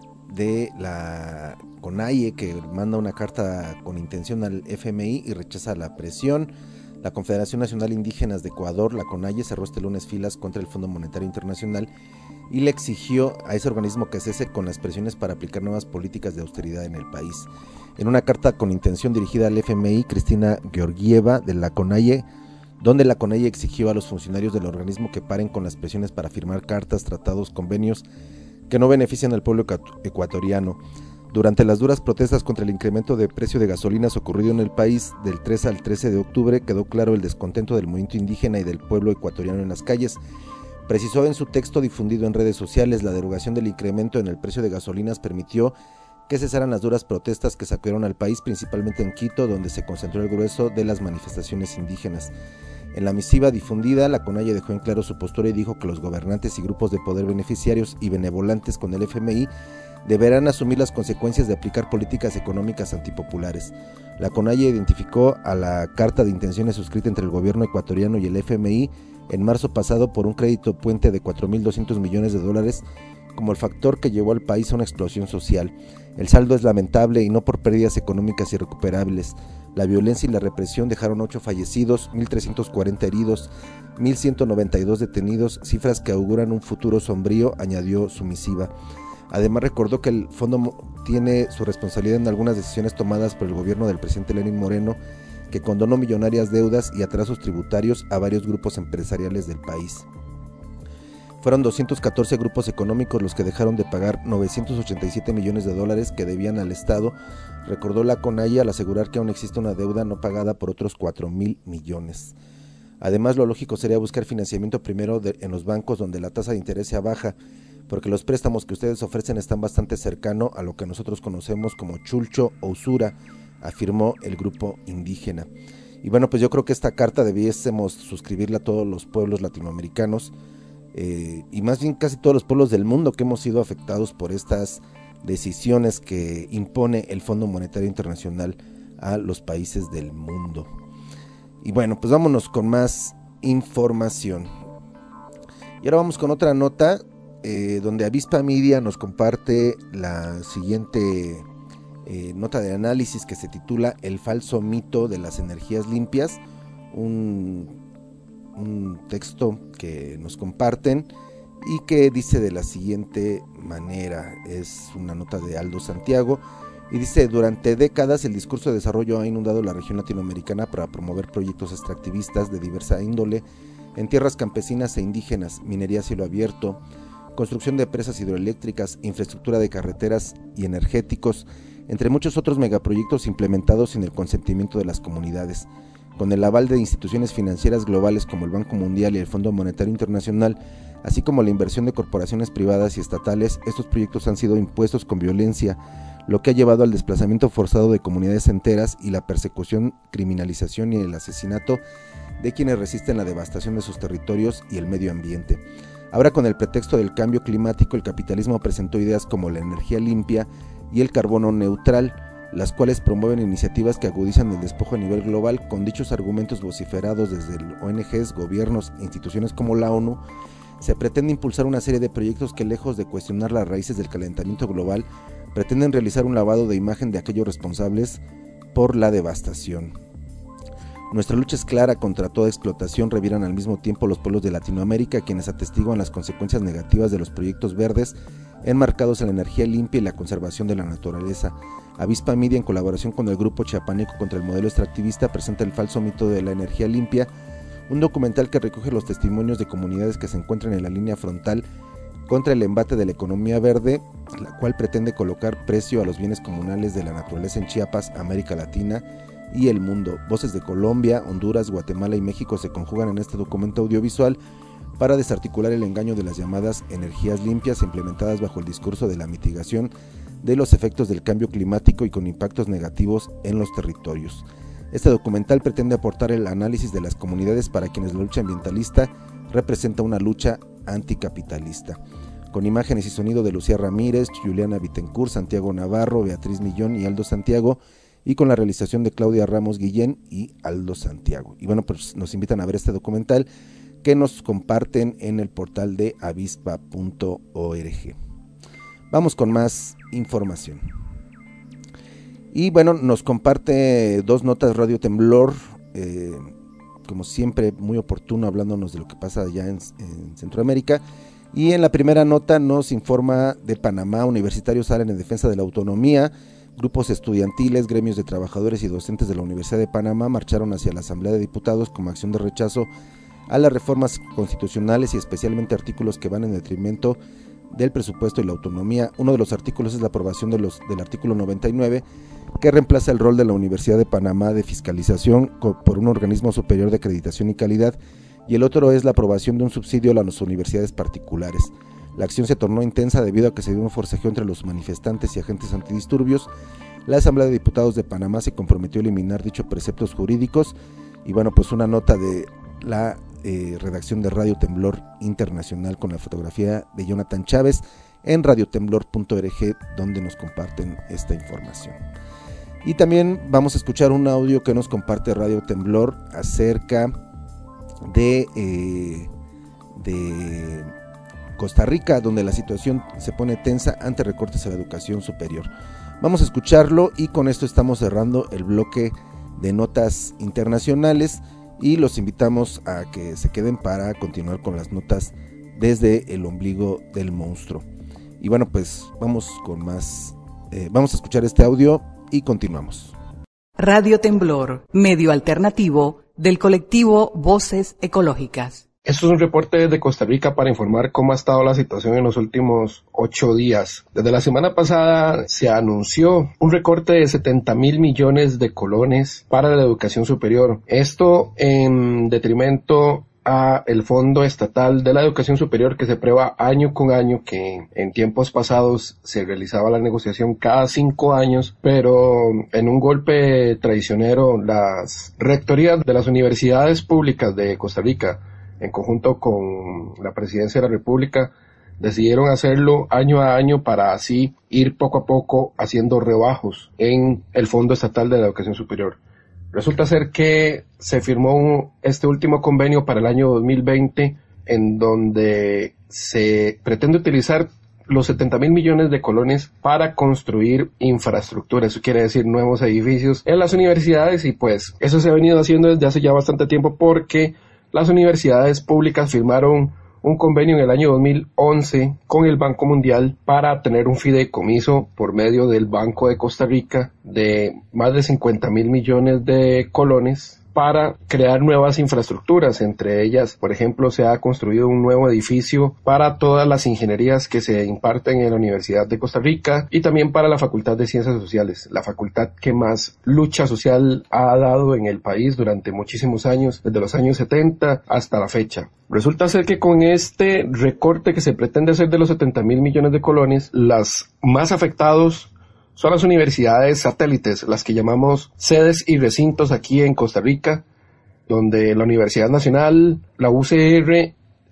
de la CONAIE, que manda una carta con intención al FMI y rechaza la presión. La Confederación Nacional Indígenas de Ecuador, la CONAIE, cerró este lunes filas contra el Fondo Monetario Internacional y le exigió a ese organismo que cese con las presiones para aplicar nuevas políticas de austeridad en el país. En una carta con intención dirigida al FMI, Cristina Georgieva de la CONAIE, donde la CONAIE exigió a los funcionarios del organismo que paren con las presiones para firmar cartas, tratados, convenios que no benefician al pueblo ecuatoriano. Durante las duras protestas contra el incremento de precio de gasolinas ocurrido en el país del 3 al 13 de octubre, quedó claro el descontento del movimiento indígena y del pueblo ecuatoriano en las calles. Precisó en su texto difundido en redes sociales: la derogación del incremento en el precio de gasolinas permitió que cesaran las duras protestas que sacudieron al país, principalmente en Quito, donde se concentró el grueso de las manifestaciones indígenas. En la misiva difundida, la CONAIE dejó en claro su postura y dijo que los gobernantes y grupos de poder beneficiarios y benevolantes con el FMI deberán asumir las consecuencias de aplicar políticas económicas antipopulares. La CONAIE identificó a la carta de intenciones suscrita entre el gobierno ecuatoriano y el FMI en marzo pasado por un crédito puente de $4.200 millones como el factor que llevó al país a una explosión social. El saldo es lamentable y no por pérdidas económicas irrecuperables. La violencia y la represión dejaron 8 fallecidos, 1.340 heridos, 1.192 detenidos, cifras que auguran un futuro sombrío, añadió su misiva. Además recordó que el fondo tiene su responsabilidad en algunas decisiones tomadas por el gobierno del presidente Lenín Moreno, que condonó millonarias deudas y atrasos tributarios a varios grupos empresariales del país. Fueron 214 grupos económicos los que dejaron de pagar $987 millones que debían al Estado, recordó la CONAIE al asegurar que aún existe una deuda no pagada por otros 4.000 millones. Además, lo lógico sería buscar financiamiento primero en los bancos donde la tasa de interés sea baja, porque los préstamos que ustedes ofrecen están bastante cercano a lo que nosotros conocemos como chulcho o usura, afirmó el grupo indígena. Y bueno, pues yo creo que esta carta debiésemos suscribirla a todos los pueblos latinoamericanos, y más bien casi todos los pueblos del mundo que hemos sido afectados por estas decisiones que impone el Fondo Monetario Internacional a los países del mundo. Y bueno, pues vámonos con más información. Y ahora vamos con otra nota donde Avispa Media nos comparte la siguiente nota de análisis que se titula El falso mito de las energías limpias, un texto que nos comparten y que dice de la siguiente manera. Es una nota de Aldo Santiago y dice: durante décadas el discurso de desarrollo ha inundado la región latinoamericana para promover proyectos extractivistas de diversa índole en tierras campesinas e indígenas, minería a cielo abierto, construcción de presas hidroeléctricas, infraestructura de carreteras y energéticos, entre muchos otros megaproyectos implementados sin el consentimiento de las comunidades. Con el aval de instituciones financieras globales como el Banco Mundial y el Fondo Monetario Internacional, así como la inversión de corporaciones privadas y estatales, estos proyectos han sido impuestos con violencia, lo que ha llevado al desplazamiento forzado de comunidades enteras y la persecución, criminalización y el asesinato de quienes resisten la devastación de sus territorios y el medio ambiente. Ahora, con el pretexto del cambio climático, el capitalismo presentó ideas como la energía limpia y el carbono neutral, las cuales promueven iniciativas que agudizan el despojo a nivel global. Con dichos argumentos vociferados desde ONGs, gobiernos e instituciones como la ONU, se pretende impulsar una serie de proyectos que, lejos de cuestionar las raíces del calentamiento global, pretenden realizar un lavado de imagen de aquellos responsables por la devastación. Nuestra lucha es clara contra toda explotación, revieran al mismo tiempo los pueblos de Latinoamérica, quienes atestiguan las consecuencias negativas de los proyectos verdes enmarcados en la energía limpia y la conservación de la naturaleza. Avispa Media, en colaboración con el Grupo Chiapaneco contra el Modelo Extractivista, presenta El falso mito de la energía limpia, un documental que recoge los testimonios de comunidades que se encuentran en la línea frontal contra el embate de la economía verde, la cual pretende colocar precio a los bienes comunales de la naturaleza en Chiapas, América Latina y el mundo. Voces de Colombia, Honduras, Guatemala y México se conjugan en este documento audiovisual para desarticular el engaño de las llamadas energías limpias, implementadas bajo el discurso de la mitigación de los efectos del cambio climático y con impactos negativos en los territorios. Este documental pretende aportar el análisis de las comunidades para quienes la lucha ambientalista representa una lucha anticapitalista. Con imágenes y sonido de Lucía Ramírez, Juliana Bittencourt, Santiago Navarro, Beatriz Millón y Aldo Santiago, y con la realización de Claudia Ramos Guillén y Aldo Santiago. Y bueno, pues nos invitan a ver este documental que nos comparten en el portal de avispa.org. Vamos con más información. Y bueno, nos comparte dos notas Radio Temblor, como siempre muy oportuno, hablándonos de lo que pasa allá en Centroamérica. Y en la primera nota nos informa de Panamá: universitarios salen en defensa de la autonomía. Grupos estudiantiles, gremios de trabajadores y docentes de la Universidad de Panamá marcharon hacia la Asamblea de Diputados como acción de rechazo a las reformas constitucionales y especialmente artículos que van en detrimento del presupuesto y la autonomía. Uno de los artículos es la aprobación del artículo 99, que reemplaza el rol de la Universidad de Panamá de fiscalización por un organismo superior de acreditación y calidad, y el otro es la aprobación de un subsidio a las universidades particulares. La acción se tornó intensa debido a que se dio un forcejeo entre los manifestantes y agentes antidisturbios. La Asamblea de Diputados de Panamá se comprometió a eliminar dichos preceptos jurídicos. Y bueno, pues una nota de la redacción de Radio Temblor Internacional con la fotografía de Jonathan Chávez en radiotemblor.org, donde nos comparten esta información. Y también vamos a escuchar un audio que nos comparte Radio Temblor acerca de Costa Rica, donde la situación se pone tensa ante recortes a la educación superior. Vamos a escucharlo y con esto estamos cerrando el bloque de notas internacionales y los invitamos a que se queden para continuar con las notas desde el ombligo del monstruo. Y bueno, pues vamos con más, vamos a escuchar este audio y continuamos. Radio Temblor, medio alternativo del colectivo Voces Ecológicas. Esto es un reporte desde Costa Rica para informar cómo ha estado la situación en los últimos 8 días. Desde la semana pasada se anunció un recorte de 70,000 millones de colones para la educación superior. Esto en detrimento a el Fondo Estatal de la Educación Superior, que se aprueba año con año, que en tiempos pasados se realizaba la negociación cada 5 años, pero en un golpe traicionero las rectorías de las universidades públicas de Costa Rica, en conjunto con la Presidencia de la República, decidieron hacerlo año a año para así ir poco a poco haciendo rebajos en el Fondo Estatal de la Educación Superior. Resulta ser que se firmó este último convenio para el año 2020 en donde se pretende utilizar los 70,000 millones de colones para construir infraestructura. Eso quiere decir nuevos edificios en las universidades, y pues eso se ha venido haciendo desde hace ya bastante tiempo, porque las universidades públicas firmaron un convenio en el año 2011 con el Banco Mundial para tener un fideicomiso por medio del Banco de Costa Rica de más de 50,000 millones de colones para crear nuevas infraestructuras. Entre ellas, por ejemplo, se ha construido un nuevo edificio para todas las ingenierías que se imparten en la Universidad de Costa Rica, y también para la Facultad de Ciencias Sociales, la facultad que más lucha social ha dado en el país durante muchísimos años, desde los años 70 hasta la fecha. Resulta ser que con este recorte que se pretende hacer de los 70,000 millones de colones, las más afectados son las universidades satélites, las que llamamos sedes y recintos aquí en Costa Rica, donde la Universidad Nacional, la UCR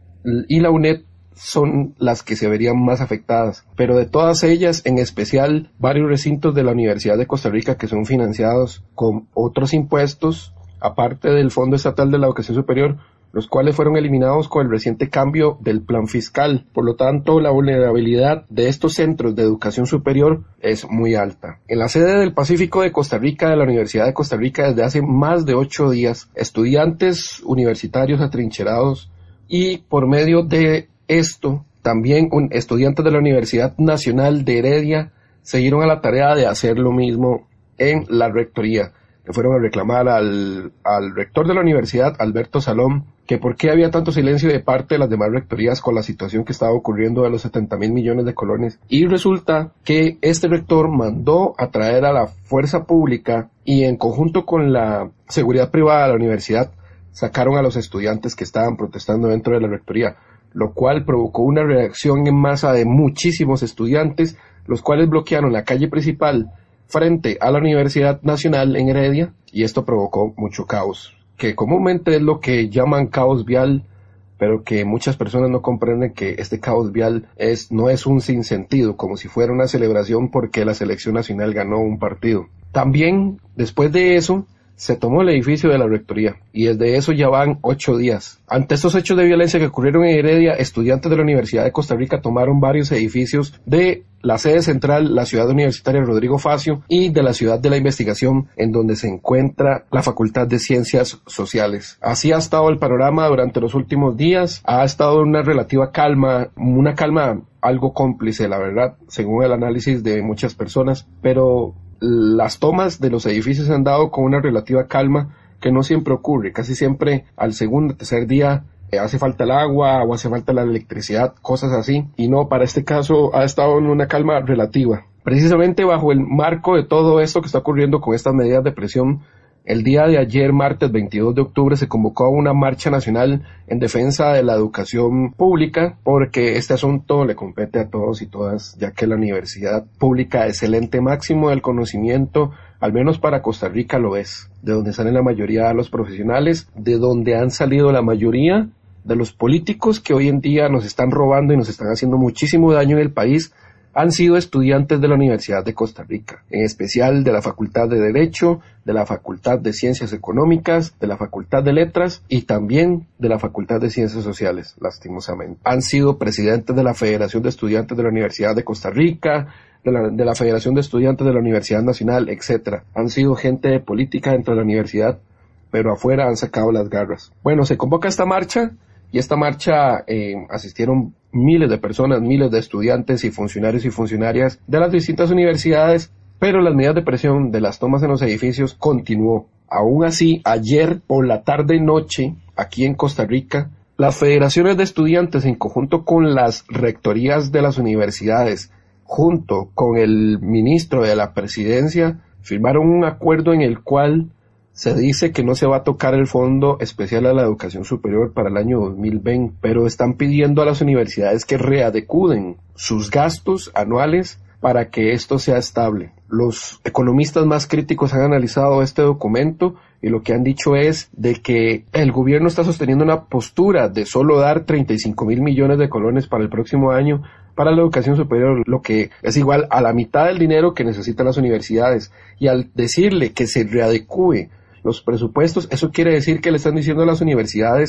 y la UNED son las que se verían más afectadas. Pero de todas ellas, en especial varios recintos de la Universidad de Costa Rica que son financiados con otros impuestos, aparte del Fondo Estatal de la Educación Superior, los cuales fueron eliminados con el reciente cambio del plan fiscal. Por lo tanto, la vulnerabilidad de estos centros de educación superior es muy alta. En la sede del Pacífico de Costa Rica, de la Universidad de Costa Rica, desde hace más de 8 días, estudiantes universitarios atrincherados, y por medio de esto, también estudiantes de la Universidad Nacional de Heredia se dieron a la tarea de hacer lo mismo en la rectoría. Le fueron a reclamar al rector de la universidad, Alberto Salom, que por qué había tanto silencio de parte de las demás rectorías con la situación que estaba ocurriendo de los 70,000 millones de colones. Y resulta que este rector mandó a traer a la fuerza pública, y en conjunto con la seguridad privada de la universidad sacaron a los estudiantes que estaban protestando dentro de la rectoría, lo cual provocó una reacción en masa de muchísimos estudiantes, los cuales bloquearon la calle principal frente a la Universidad Nacional en Heredia, y esto provocó mucho caos, que comúnmente es lo que llaman caos vial, pero que muchas personas no comprenden que este caos vial no es un sinsentido, como si fuera una celebración porque la selección nacional ganó un partido. También, después de eso, se tomó el edificio de la rectoría, y desde eso ya van 8 días. Ante estos hechos de violencia que ocurrieron en Heredia, estudiantes de la Universidad de Costa Rica tomaron varios edificios de la sede central, la ciudad universitaria Rodrigo Facio, y de la ciudad de la investigación, en donde se encuentra la Facultad de Ciencias Sociales. Así ha estado el panorama durante los últimos días. Ha estado una relativa calma, una calma algo cómplice, la verdad, según el análisis de muchas personas, pero las tomas de los edificios se han dado con una relativa calma que no siempre ocurre. Casi siempre al segundo o tercer día hace falta el agua o hace falta la electricidad, cosas así, y no, para este caso ha estado en una calma relativa. Precisamente bajo el marco de todo esto que está ocurriendo con estas medidas de presión, el día de ayer, martes 22 de octubre, se convocó a una marcha nacional en defensa de la educación pública, porque este asunto le compete a todos y todas, ya que la universidad pública es el ente máximo del conocimiento, al menos para Costa Rica lo es, de donde salen la mayoría de los profesionales, de donde han salido la mayoría de los políticos que hoy en día nos están robando y nos están haciendo muchísimo daño en el país. Han sido estudiantes de la Universidad de Costa Rica, en especial de la Facultad de Derecho, de la Facultad de Ciencias Económicas, de la Facultad de Letras y también de la Facultad de Ciencias Sociales, lastimosamente. Han sido presidentes de la Federación de Estudiantes de la Universidad de Costa Rica, de la Federación de Estudiantes de la Universidad Nacional, etc. Han sido gente de política dentro de la universidad, pero afuera han sacado las garras. Bueno, se convoca esta marcha, y esta marcha asistieron miles de personas, miles de estudiantes y funcionarios y funcionarias de las distintas universidades, pero las medidas de presión de las tomas en los edificios continuó. Aún así, ayer por la tarde-noche, aquí en Costa Rica, las federaciones de estudiantes, en conjunto con las rectorías de las universidades, junto con el ministro de la Presidencia, firmaron un acuerdo en el cual se dice que no se va a tocar el Fondo Especial a la Educación Superior para el año 2020, pero están pidiendo a las universidades que readecuden sus gastos anuales para que esto sea estable. Los economistas más críticos han analizado este documento y lo que han dicho es de que el gobierno está sosteniendo una postura de solo dar 35,000 millones de colones para el próximo año para la educación superior, lo que es igual a la mitad del dinero que necesitan las universidades. Y al decirle que se readecue los presupuestos, eso quiere decir que le están diciendo a las universidades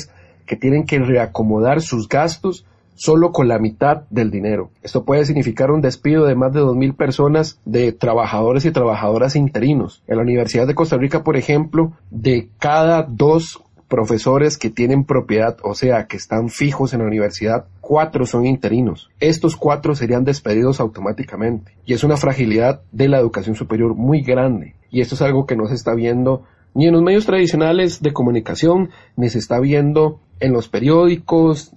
que tienen que reacomodar sus gastos solo con la mitad del dinero. Esto puede significar un despido de más de 2,000 personas de trabajadores y trabajadoras interinos. En la Universidad de Costa Rica, por ejemplo, de cada 2 profesores que tienen propiedad, o sea, que están fijos en la universidad, 4 son interinos. Estos 4 serían despedidos automáticamente. Y es una fragilidad de la educación superior muy grande. Y esto es algo que no se está viendo ni en los medios tradicionales de comunicación, ni se está viendo en los periódicos,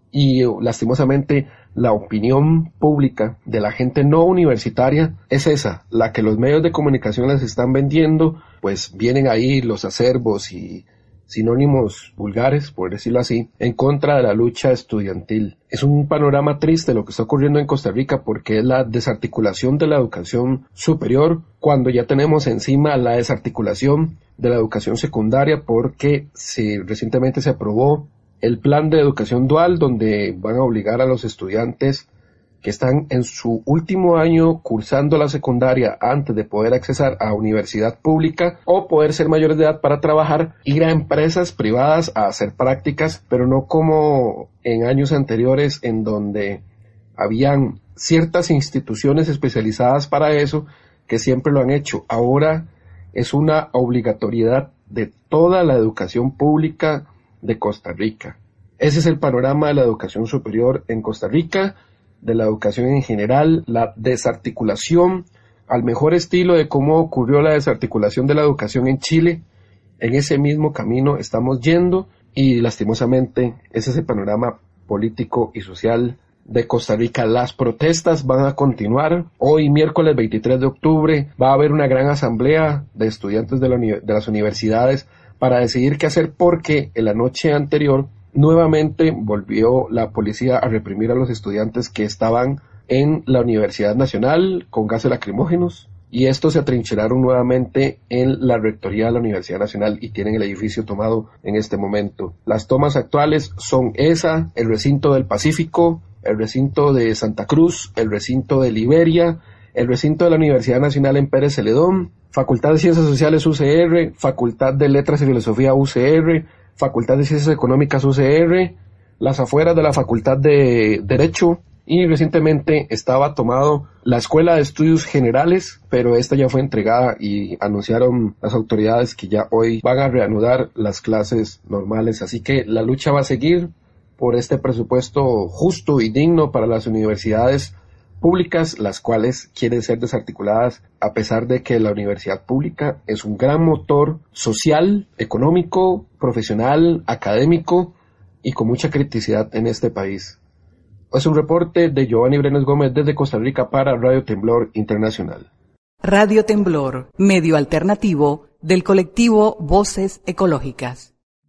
y lastimosamente la opinión pública de la gente no universitaria es esa, la que los medios de comunicación les están vendiendo. Pues vienen ahí los acervos y sinónimos vulgares, por decirlo así, en contra de la lucha estudiantil. Es un panorama triste lo que está ocurriendo en Costa Rica, porque es la desarticulación de la educación superior, cuando ya tenemos encima la desarticulación de la educación secundaria, porque recientemente se aprobó el plan de educación dual, donde van a obligar a los estudiantes que están en su último año cursando la secundaria antes de poder accesar a universidad pública o poder ser mayores de edad para trabajar, ir a empresas privadas a hacer prácticas, pero no como en años anteriores en donde habían ciertas instituciones especializadas para eso que siempre lo han hecho. Ahora es una obligatoriedad de toda la educación pública de Costa Rica. Ese es el panorama de la educación superior en Costa Rica, de la educación en general, la desarticulación, al mejor estilo de cómo ocurrió la desarticulación de la educación en Chile. En ese mismo camino estamos yendo y lastimosamente ese es el panorama político y social de Costa Rica. Las protestas van a continuar. Hoy, miércoles 23 de octubre, va a haber una gran asamblea de estudiantes de las universidades para decidir qué hacer, porque en la noche anterior nuevamente volvió la policía a reprimir a los estudiantes que estaban en la Universidad Nacional con gases lacrimógenos, y estos se atrincheraron nuevamente en la rectoría de la Universidad Nacional y tienen el edificio tomado en este momento. Las tomas actuales son esa, el recinto del Pacífico, el recinto de Santa Cruz, el recinto de Liberia, el recinto de la Universidad Nacional en Pérez Celedón, Facultad de Ciencias Sociales UCR, Facultad de Letras y Filosofía UCR, Facultad de Ciencias Económicas UCR, las afueras de la Facultad de Derecho, y recientemente estaba tomado la Escuela de Estudios Generales, pero esta ya fue entregada y anunciaron las autoridades que ya hoy van a reanudar las clases normales. Así que la lucha va a seguir por este presupuesto justo y digno para las universidades públicas, las cuales quieren ser desarticuladas, a pesar de que la universidad pública es un gran motor social, económico, profesional, académico y con mucha criticidad en este país. Es un reporte de Giovanni Brenes Gómez desde Costa Rica para Radio Temblor Internacional. Radio Temblor, medio alternativo del colectivo Voces Ecológicas.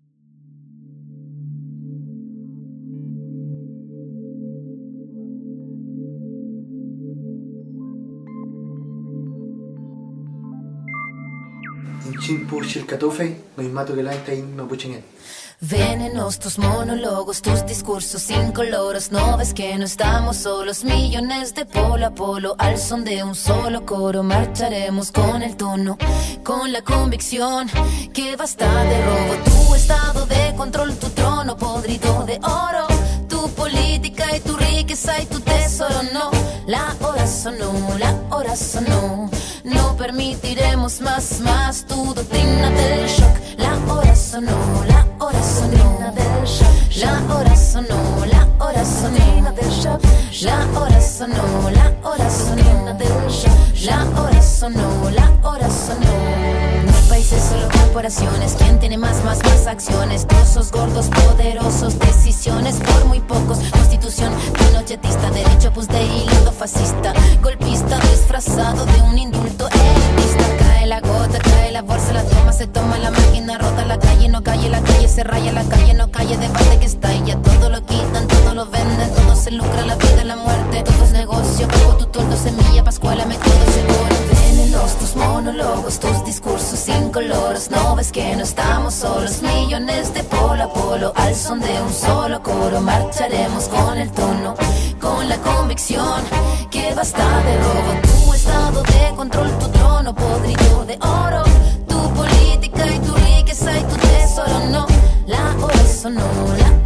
Venenos tus monólogos, tus discursos incoloros. No ves que no estamos solos, millones de polo a polo. Al son de un solo coro marcharemos con el tono, con la convicción que basta de robo. Tu estado de control, tu trono podrido de oro, tu política y tu riqueza y tu tesoro. No, la hora sonó, la hora sonó. No permitiremos más tu doctrina del shock. La hora sonó, la hora sonó, la hora sonó, la hora sonó, la hora sonó, la hora sonó, la hora sonó, la hora sonó. No hay países, solo corporaciones. ¿Quién tiene más acciones? Trozos gordos, poderosos, decisiones por muy pocos. Constitución pinochetista, derecho pues de hilo fascista, golpista disfrazado de un indulto elitista. Cae la gota, cae la bolsa, la toma, se toma la máquina, rota la calle, no calle, la calle se raya, la calle no calle, debate que está y ya todo lo quitan, todo lo venden, todo se lucra, la vida, la muerte, todo es negocio, poco tu toldo, semilla, pascuala, método seguro. Venenos tus monólogos, tus discursos incoloros. No ves que no estamos solos, millones de polo a polo. Al son de un solo coro marcharemos con el tono, con la convicción que basta de robo. Tu estado de control, tu trono podrido de oro, tu política y tu riqueza y tu tesoro. No, la hora sonó, la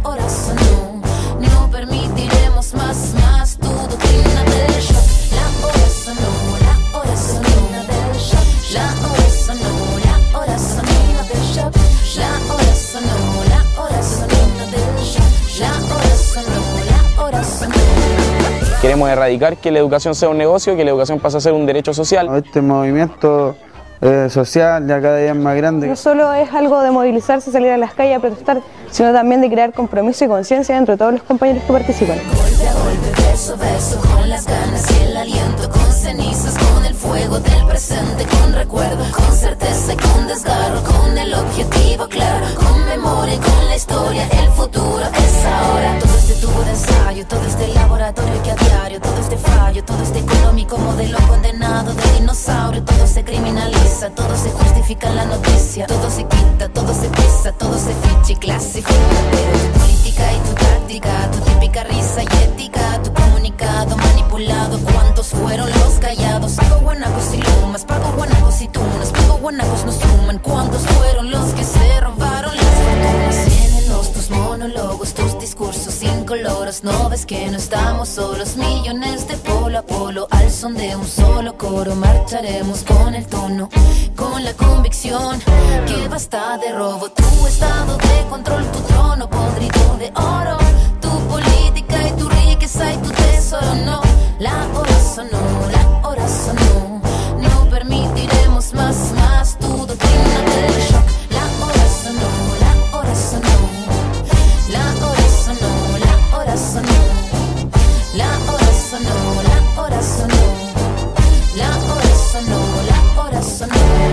Queremos erradicar que la educación sea un negocio, que la educación pase a ser un derecho social. Este movimiento social ya cada día es más grande. No solo es algo de movilizarse, salir a las calles a protestar, sino también de crear compromiso y conciencia entre todos los compañeros que participan. Golpe a golpe, verso a verso, con las ganas y el aliento, con cenizas, con el fuego del presente, con recuerdo, con certeza y con desgarro, con el objetivo claro, con memoria y con la historia, el futuro es ahora. Todo este tubo de ensayo, todo este laboratorio que a diario, todo este fallo, todo este económico modelo condenado de dinosaurio, todo se criminaliza, todo se justifica en la noticia, todo se quita, todo se pisa, todo se ficha y clasifica. Pero tu política y tu táctica, tu típica risa y ética, tu comunicado manipulado, ¿cuántos fueron los callados? Pago guanacos y lumas, pago guanacos y tunas, pago guanacos nos suman, ¿cuántos fueron los que se robaron las fortunas? Llénenos tus monólogos, tus discursos incoloros, no ves que no estamos solos, millones de polo a polo, al son de un solo coro, marcharemos con el tono, con la convicción que basta de robo, tu estado de control, tu trono podrido de oro, tu política y tu riqueza y tu tesoro, no, la hora sonó, la hora sonó, no permitiremos más tu doctrina del shock, la hora sonó, la hora sonó, la hora sonó, la hora sonó, la hora sonó, la hora sonó, la hora sonó, la hora sonó.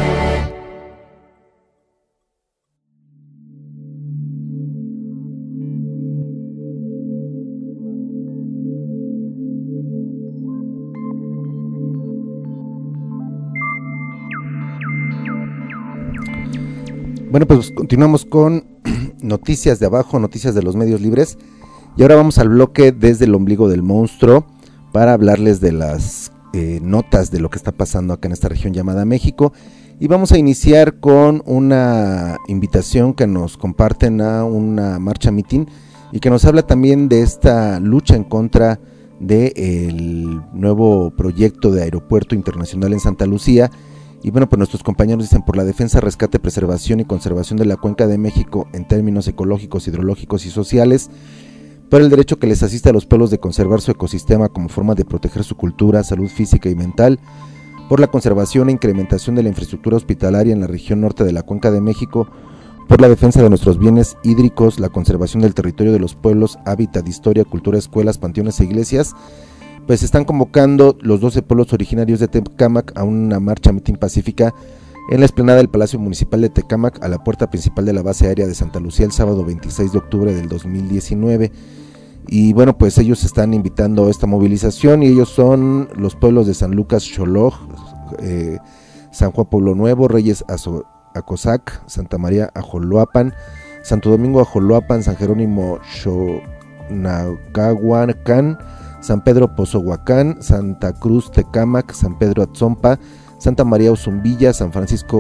Bueno, pues continuamos con noticias de abajo, noticias de los medios libres. Y ahora vamos al bloque desde el ombligo del monstruo para hablarles de las notas de lo que está pasando acá en esta región llamada México. Y vamos a iniciar con una invitación que nos comparten a una marcha mitin y que nos habla también de esta lucha en contra del nuevo proyecto de aeropuerto internacional en Santa Lucía. Y bueno, pues nuestros compañeros dicen: por la defensa, rescate, preservación y conservación de la cuenca de México en términos ecológicos, hidrológicos y sociales, por el derecho que les asiste a los pueblos de conservar su ecosistema como forma de proteger su cultura, salud física y mental, por la conservación e incrementación de la infraestructura hospitalaria en la región norte de la cuenca de México, por la defensa de nuestros bienes hídricos, la conservación del territorio de los pueblos, hábitat, historia, cultura, escuelas, panteones e iglesias. Pues están convocando los 12 pueblos originarios de Tecámac a una marcha mitin pacífica en la explanada del Palacio Municipal de Tecámac, a la puerta principal de la base aérea de Santa Lucía, el sábado 26 de octubre del 2019. Y bueno, pues ellos están invitando a esta movilización, y ellos son los pueblos de San Lucas Xoloj, San Juan Pueblo Nuevo, Reyes Acosac, Santa María Ajoloapan, Santo Domingo Ajoloapan, San Jerónimo Xonacahuacán, San Pedro Pozohuacán, Santa Cruz Tecámac, San Pedro Atzompa, Santa María Uzumbilla, San Francisco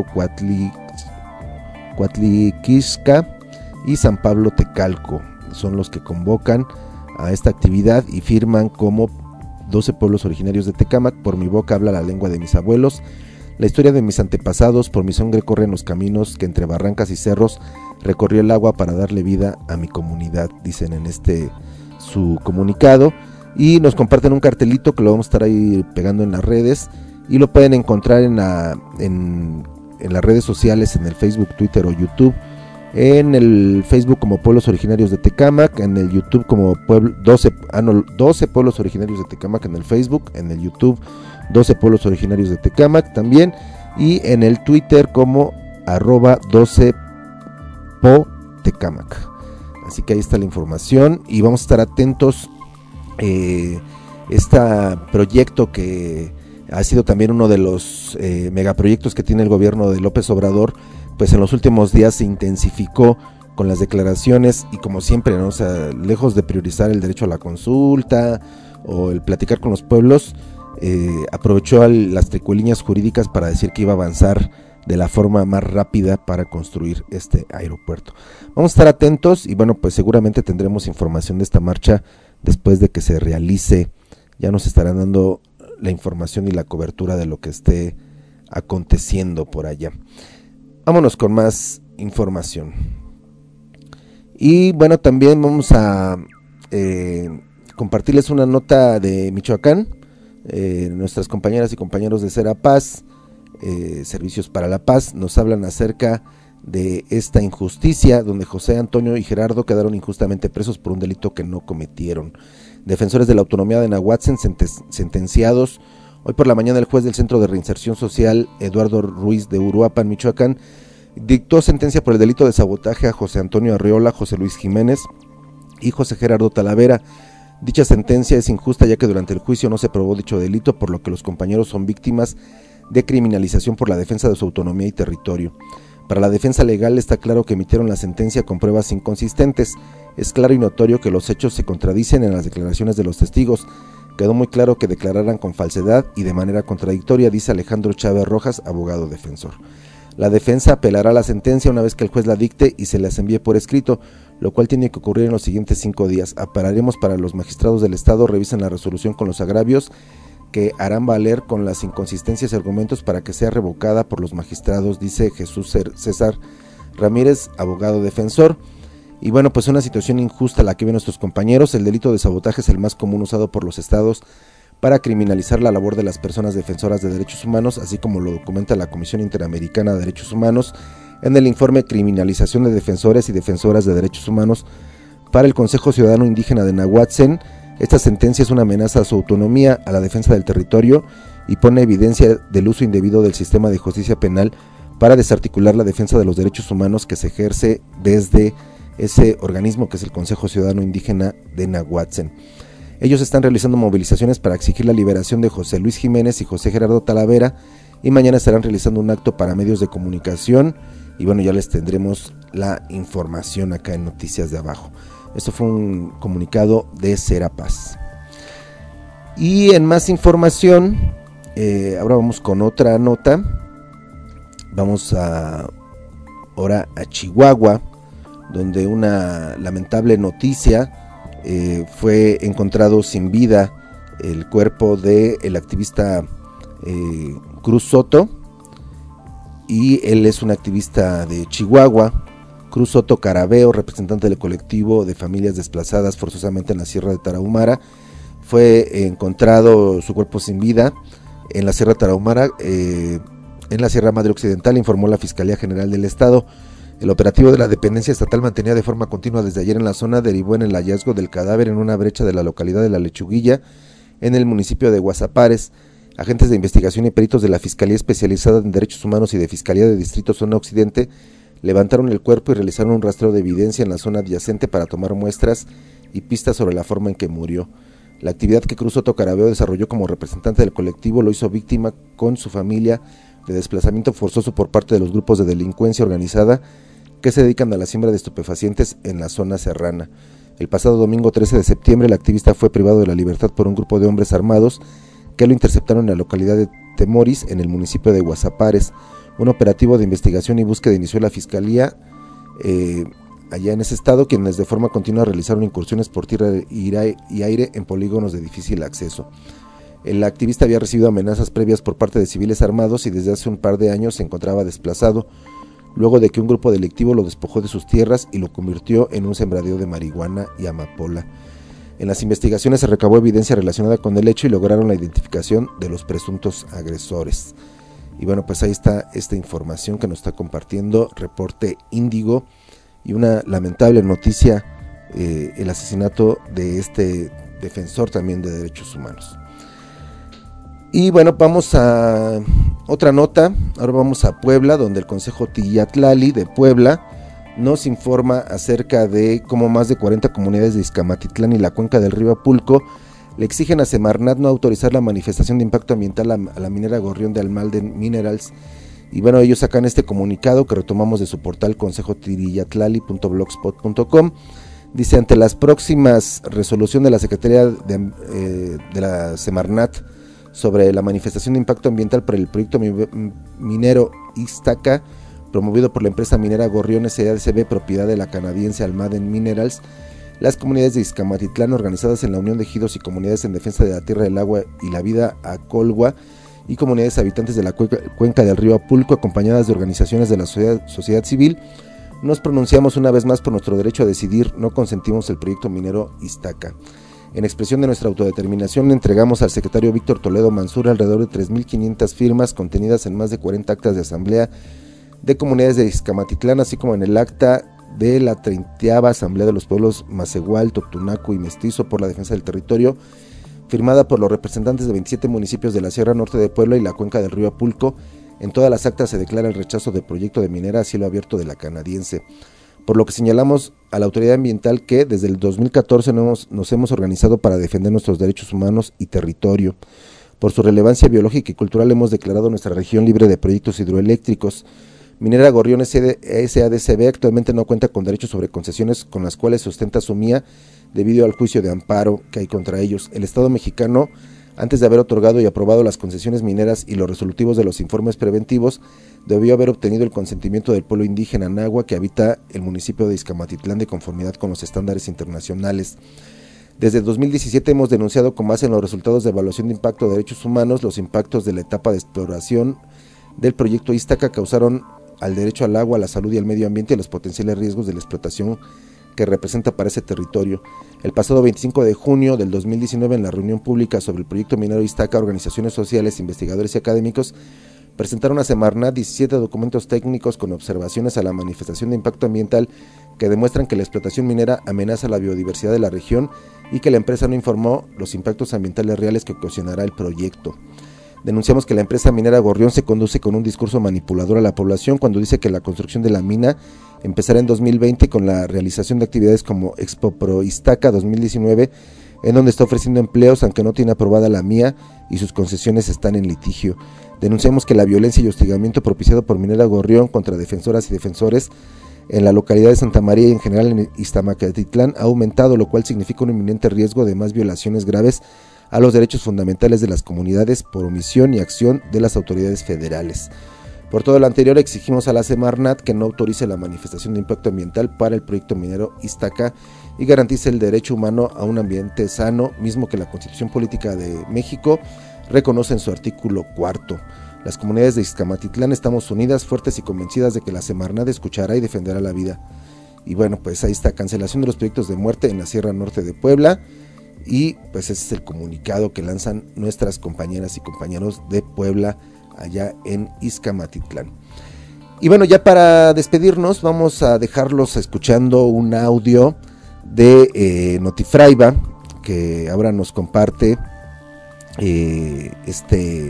Coatliquixca y San Pablo Tecalco. Son los que convocan a esta actividad y firman como 12 pueblos originarios de Tecámac. Por mi boca habla la lengua de mis abuelos, la historia de mis antepasados, por mi sangre corren los caminos que entre barrancas y cerros recorrió el agua para darle vida a mi comunidad, dicen en su comunicado. Y nos comparten un cartelito que lo vamos a estar ahí pegando en las redes, y lo pueden encontrar en las redes sociales, en el Facebook, Twitter o YouTube. En el Facebook como Pueblos Originarios de Tecámac, en el YouTube como 12 Pueblos Originarios de Tecámac en el Facebook, en el YouTube 12 Pueblos Originarios de Tecámac también, y en el Twitter como @12PoTecámac. Así que ahí está la información y vamos a estar atentos. Este proyecto, que ha sido también uno de los megaproyectos que tiene el gobierno de López Obrador, pues en los últimos días se intensificó con las declaraciones y, como siempre, ¿no? O sea, lejos de priorizar el derecho a la consulta o el platicar con los pueblos, aprovechó las tricueliñas jurídicas para decir que iba a avanzar de la forma más rápida para construir este aeropuerto. Vamos a estar atentos y bueno, pues seguramente tendremos información de esta marcha después de que se realice. Ya nos estarán dando la información y la cobertura de lo que esté aconteciendo por allá. Vámonos con más información. Y bueno, también vamos a compartirles una nota de Michoacán. Nuestras compañeras y compañeros de Serapaz, Servicios para la Paz, nos hablan acerca de esta injusticia donde José Antonio y Gerardo quedaron injustamente presos por un delito que no cometieron. Defensores de la autonomía de Nahuatzen sentenciados. Hoy por la mañana el juez del Centro de Reinserción Social, Eduardo Ruiz de Uruapan, Michoacán, dictó sentencia por el delito de sabotaje a José Antonio Arriola, José Luis Jiménez y José Gerardo Talavera. Dicha sentencia es injusta ya que durante el juicio no se probó dicho delito, por lo que los compañeros son víctimas de criminalización por la defensa de su autonomía y territorio. Para la defensa legal está claro que emitieron la sentencia con pruebas inconsistentes. Es claro y notorio que los hechos se contradicen en las declaraciones de los testigos. Quedó muy claro que declararan con falsedad y de manera contradictoria, dice Alejandro Chávez Rojas, abogado defensor. La defensa apelará a la sentencia una vez que el juez la dicte y se las envíe por escrito, lo cual tiene que ocurrir en los siguientes 5 días. Apelaremos para los magistrados del Estado revisen la resolución con los agravios que harán valer con las inconsistencias y argumentos para que sea revocada por los magistrados, dice Jesús César Ramírez, abogado defensor. Y bueno, pues una situación injusta la que ven nuestros compañeros. El delito de sabotaje es el más común usado por los estados para criminalizar la labor de las personas defensoras de derechos humanos, así como lo documenta la Comisión Interamericana de Derechos Humanos en el informe Criminalización de Defensores y Defensoras de Derechos Humanos para el Consejo Ciudadano Indígena de Nahuatzen. Esta sentencia es una amenaza a su autonomía, a la defensa del territorio y pone evidencia del uso indebido del sistema de justicia penal para desarticular la defensa de los derechos humanos que se ejerce desde ese organismo que es el Consejo Ciudadano Indígena de Nahuatzen. Ellos están realizando movilizaciones para exigir la liberación de José Luis Jiménez y José Gerardo Talavera y mañana estarán realizando un acto para medios de comunicación y bueno, ya les tendremos la información acá en Noticias de Abajo. Esto fue un comunicado de Serapaz. Y en más información, ahora vamos con otra nota. Vamos ahora a Chihuahua, donde una lamentable noticia, fue encontrado sin vida el cuerpo del activista Cruz Soto, y él es un activista de Chihuahua. Cruz Soto Carabeo, representante del colectivo de familias desplazadas forzosamente en la Sierra de Tarahumara, fue encontrado su cuerpo sin vida en la Sierra de Tarahumara, en la Sierra Madre Occidental, informó la Fiscalía General del Estado. El operativo de la dependencia estatal mantenía de forma continua desde ayer en la zona, derivó en el hallazgo del cadáver en una brecha de la localidad de La Lechuguilla, en el municipio de Guasapares. Agentes de investigación y peritos de la Fiscalía Especializada en Derechos Humanos y de Fiscalía de Distrito Zona Occidente levantaron el cuerpo y realizaron un rastreo de evidencia en la zona adyacente para tomar muestras y pistas sobre la forma en que murió. La actividad que Cruz Soto Carabeo desarrolló como representante del colectivo lo hizo víctima con su familia de desplazamiento forzoso por parte de los grupos de delincuencia organizada que se dedican a la siembra de estupefacientes en la zona serrana. El pasado domingo 13 de septiembre el activista fue privado de la libertad por un grupo de hombres armados que lo interceptaron en la localidad de Temoris, en el municipio de Guasapares. Un operativo de investigación y búsqueda inició la Fiscalía allá en ese estado, quienes de forma continua realizaron incursiones por tierra y aire en polígonos de difícil acceso. El activista había recibido amenazas previas por parte de civiles armados y desde hace un par de años se encontraba desplazado, luego de que un grupo delictivo lo despojó de sus tierras y lo convirtió en un sembradío de marihuana y amapola. En las investigaciones se recabó evidencia relacionada con el hecho y lograron la identificación de los presuntos agresores. Y bueno, pues ahí está esta información que nos está compartiendo Reporte Índigo, y una lamentable noticia, el asesinato de este defensor también de derechos humanos. Y bueno, vamos a otra nota. Ahora vamos a Puebla, donde el Consejo Tillatlali de Puebla nos informa acerca de cómo más de 40 comunidades de Izcamatitlán y la cuenca del río Apulco le exigen a Semarnat no autorizar la manifestación de impacto ambiental a la minera Gorrión de Almalden Minerals. Y bueno, ellos sacan este comunicado que retomamos de su portal consejotillatlali.blogspot.com. Dice: ante las próximas resolución de la Secretaría de la Semarnat sobre la manifestación de impacto ambiental por el proyecto minero Iztaca, promovido por la empresa minera Gorrión SADCB, propiedad de la canadiense Almalden Minerals, las comunidades de Izcamatitlán, organizadas en la Unión de Ejidos y Comunidades en Defensa de la Tierra, del Agua y la Vida Acolgua, y comunidades habitantes de la cuenca del río Apulco, acompañadas de organizaciones de la sociedad civil, nos pronunciamos una vez más por nuestro derecho a decidir. No consentimos el proyecto minero Iztaca. En expresión de nuestra autodeterminación, entregamos al secretario Víctor Toledo Mansur alrededor de 3.500 firmas contenidas en más de 40 actas de asamblea de comunidades de Ixcamatitlán, así como en el acta de la 30ª Asamblea de los Pueblos Macehual, Totunaco y Mestizo por la defensa del territorio, firmada por los representantes de 27 municipios de la Sierra Norte de Puebla y la cuenca del río Apulco. En todas las actas se declara el rechazo del proyecto de minera a cielo abierto de la canadiense, por lo que señalamos a la autoridad ambiental que desde el 2014 nos hemos organizado para defender nuestros derechos humanos y territorio. Por su relevancia biológica y cultural hemos declarado nuestra región libre de proyectos hidroeléctricos. Minera Gorrión SADCB actualmente no cuenta con derechos sobre concesiones con las cuales sustenta su MIA debido al juicio de amparo que hay contra ellos. El Estado mexicano, antes de haber otorgado y aprobado las concesiones mineras y los resolutivos de los informes preventivos, debió haber obtenido el consentimiento del pueblo indígena Nahua que habita el municipio de Ixcamatitlán de conformidad con los estándares internacionales. Desde 2017 hemos denunciado con base en los resultados de evaluación de impacto de derechos humanos los impactos de la etapa de exploración del proyecto Ístaca causaron al derecho al agua, a la salud y al medio ambiente y los potenciales riesgos de la explotación que representa para ese territorio. El pasado 25 de junio del 2019, en la reunión pública sobre el proyecto minero Ístaca, organizaciones sociales, investigadores y académicos presentaron a Semarnat 17 documentos técnicos con observaciones a la manifestación de impacto ambiental que demuestran que la explotación minera amenaza la biodiversidad de la región y que la empresa no informó los impactos ambientales reales que ocasionará el proyecto. Denunciamos que la empresa minera Gorrión se conduce con un discurso manipulador a la población cuando dice que la construcción de la mina empezará en 2020 con la realización de actividades como Expo Pro Ístaca 2019, en donde está ofreciendo empleos aunque no tiene aprobada la MIA y sus concesiones están en litigio. Denunciamos que la violencia y hostigamiento propiciado por Minera Gorrión contra defensoras y defensores en la localidad de Santa María y en general en Ixtamacatitlán ha aumentado, lo cual significa un inminente riesgo de más violaciones graves a los derechos fundamentales de las comunidades por omisión y acción de las autoridades federales. Por todo lo anterior, exigimos a la Semarnat que no autorice la manifestación de impacto ambiental para el proyecto minero Ístaca y garantice el derecho humano a un ambiente sano, mismo que la Constitución Política de México reconoce en su artículo 4. Las comunidades de Ixcamatitlán estamos unidas, fuertes y convencidas de que la Semarnat escuchará y defenderá la vida. Y bueno, pues ahí está, cancelación de los proyectos de muerte en la Sierra Norte de Puebla. Y pues ese es el comunicado que lanzan nuestras compañeras y compañeros de Puebla allá en Ixcamatitlán. Y bueno, ya para despedirnos vamos a dejarlos escuchando un audio de Notifraiba, que ahora nos comparte este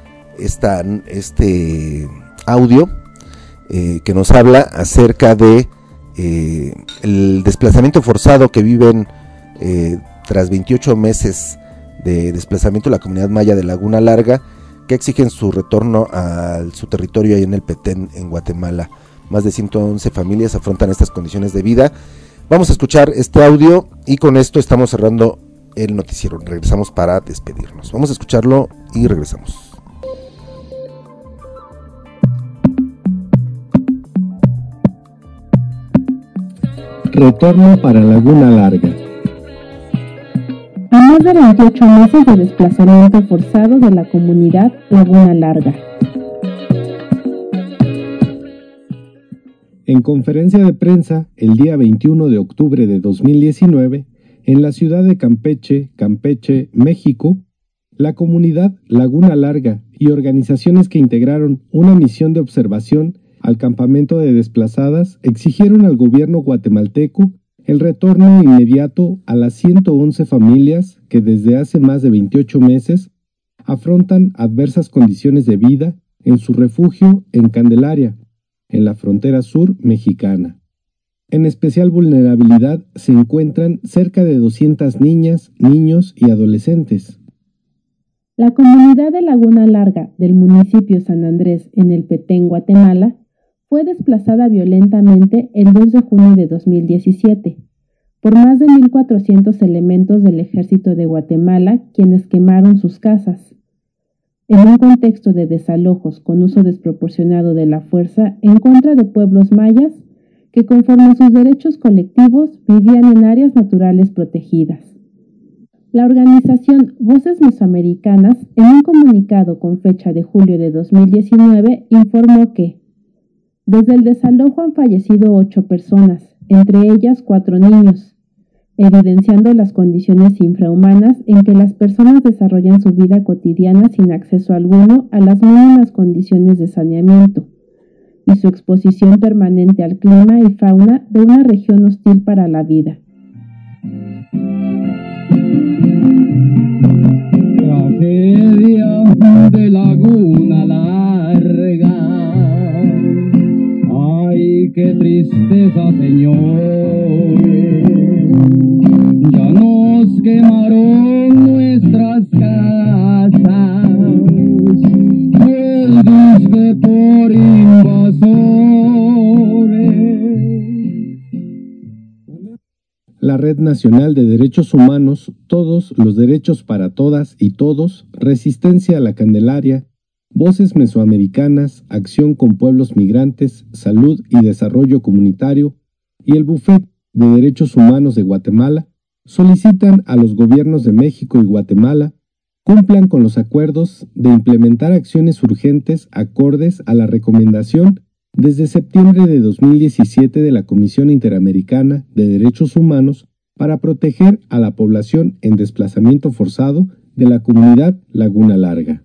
audio que nos habla acerca de el desplazamiento forzado que viven tras 28 meses de desplazamiento la comunidad maya de Laguna Larga, que exigen su retorno a su territorio ahí en el Petén, en Guatemala. Más de 111 familias afrontan estas condiciones de vida. Vamos a escuchar este audio y con esto estamos cerrando el noticiero. Regresamos para despedirnos. Vamos a escucharlo y regresamos. Retorno para Laguna Larga. A más de 28 meses de desplazamiento forzado de la comunidad Laguna Larga. En conferencia de prensa, el día 21 de octubre de 2019, en la ciudad de Campeche, México, la comunidad Laguna Larga y organizaciones que integraron una misión de observación al campamento de desplazadas exigieron al gobierno guatemalteco el retorno inmediato a las 111 familias que desde hace más de 28 meses afrontan adversas condiciones de vida en su refugio en Candelaria, en la frontera sur mexicana. En especial vulnerabilidad se encuentran cerca de 200 niñas, niños y adolescentes. La comunidad de Laguna Larga del municipio San Andrés en el Petén, Guatemala, fue desplazada violentamente el 2 de junio de 2017 por más de 1.400 elementos del Ejército de Guatemala, quienes quemaron sus casas. En un contexto de desalojos con uso desproporcionado de la fuerza en contra de pueblos mayas que conforme a sus derechos colectivos vivían en áreas naturales protegidas. La organización Voces Mesoamericanas, en un comunicado con fecha de julio de 2019, informó que desde el desalojo han fallecido 8 personas, entre ellas 4 niños, evidenciando las condiciones infrahumanas en que las personas desarrollan su vida cotidiana sin acceso alguno a las mínimas condiciones de saneamiento y su exposición permanente al clima y fauna de una región hostil para la vida. Tragedia de Laguna Larga, ay, qué tristeza, señores, ya nos quemaron nuestras casas, el disque por invasores. La Red Nacional de Derechos Humanos, Todos los Derechos para Todas y Todos, Resistencia a la Candelaria, Voces Mesoamericanas, Acción con Pueblos Migrantes, Salud y Desarrollo Comunitario y el Bufet de Derechos Humanos de Guatemala solicitan a los gobiernos de México y Guatemala cumplan con los acuerdos de implementar acciones urgentes acordes a la recomendación desde septiembre de 2017 de la Comisión Interamericana de Derechos Humanos para proteger a la población en desplazamiento forzado de la comunidad Laguna Larga.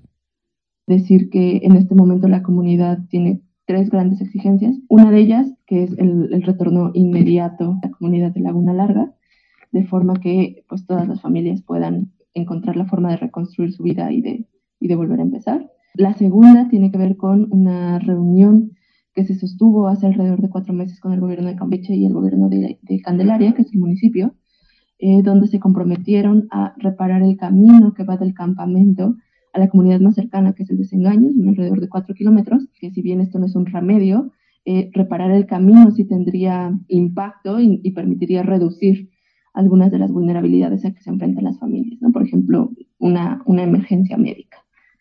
Decir que en este momento la comunidad tiene 3 grandes exigencias. Una de ellas, que es el retorno inmediato a la comunidad de Laguna Larga, de forma que pues todas las familias puedan encontrar la forma de reconstruir su vida y de volver a empezar. La segunda tiene que ver con una reunión que se sostuvo hace alrededor de 4 meses con el gobierno de Campeche y el gobierno de Candelaria, que es el municipio, donde se comprometieron a reparar el camino que va del campamento a la comunidad más cercana, que es el Desengaño, alrededor de 4 kilómetros, que si bien esto no es un remedio, reparar el camino sí tendría impacto y permitiría reducir algunas de las vulnerabilidades a que se enfrentan las familias, ¿no? Por ejemplo, una emergencia médica.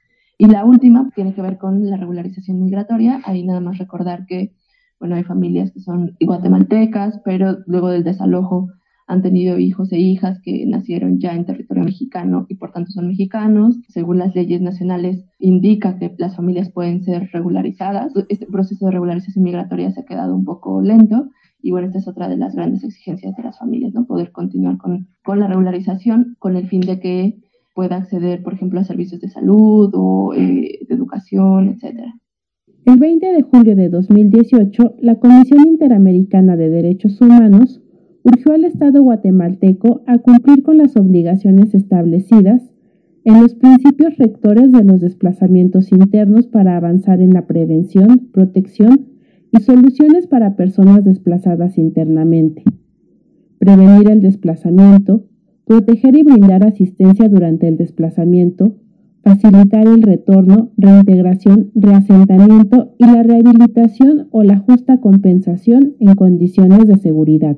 Y la última tiene que ver con la regularización migratoria. Ahí nada más recordar que, bueno, hay familias que son guatemaltecas, pero luego del desalojo han tenido hijos e hijas que nacieron ya en territorio mexicano y por tanto son mexicanos. Según las leyes nacionales indica que las familias pueden ser regularizadas. Este proceso de regularización migratoria se ha quedado un poco lento y bueno, esta es otra de las grandes exigencias de las familias, ¿no? Poder continuar con la regularización con el fin de que pueda acceder, por ejemplo, a servicios de salud o de educación, etc. El 20 de julio de 2018, la Comisión Interamericana de Derechos Humanos urgió al Estado guatemalteco a cumplir con las obligaciones establecidas en los principios rectores de los desplazamientos internos para avanzar en la prevención, protección y soluciones para personas desplazadas internamente, prevenir el desplazamiento, proteger y brindar asistencia durante el desplazamiento, facilitar el retorno, reintegración, reasentamiento y la rehabilitación o la justa compensación en condiciones de seguridad.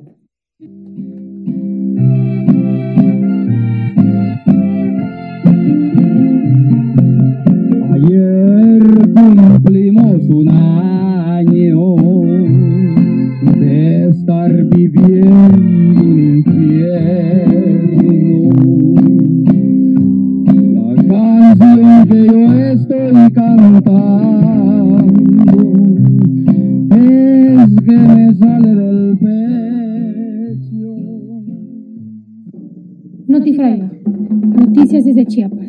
Ayer cumplimos un año de estar viviendo un infierno. La canción que yo estoy cantando es que me sale del pecho. Notifraiga, noticias desde Chiapas.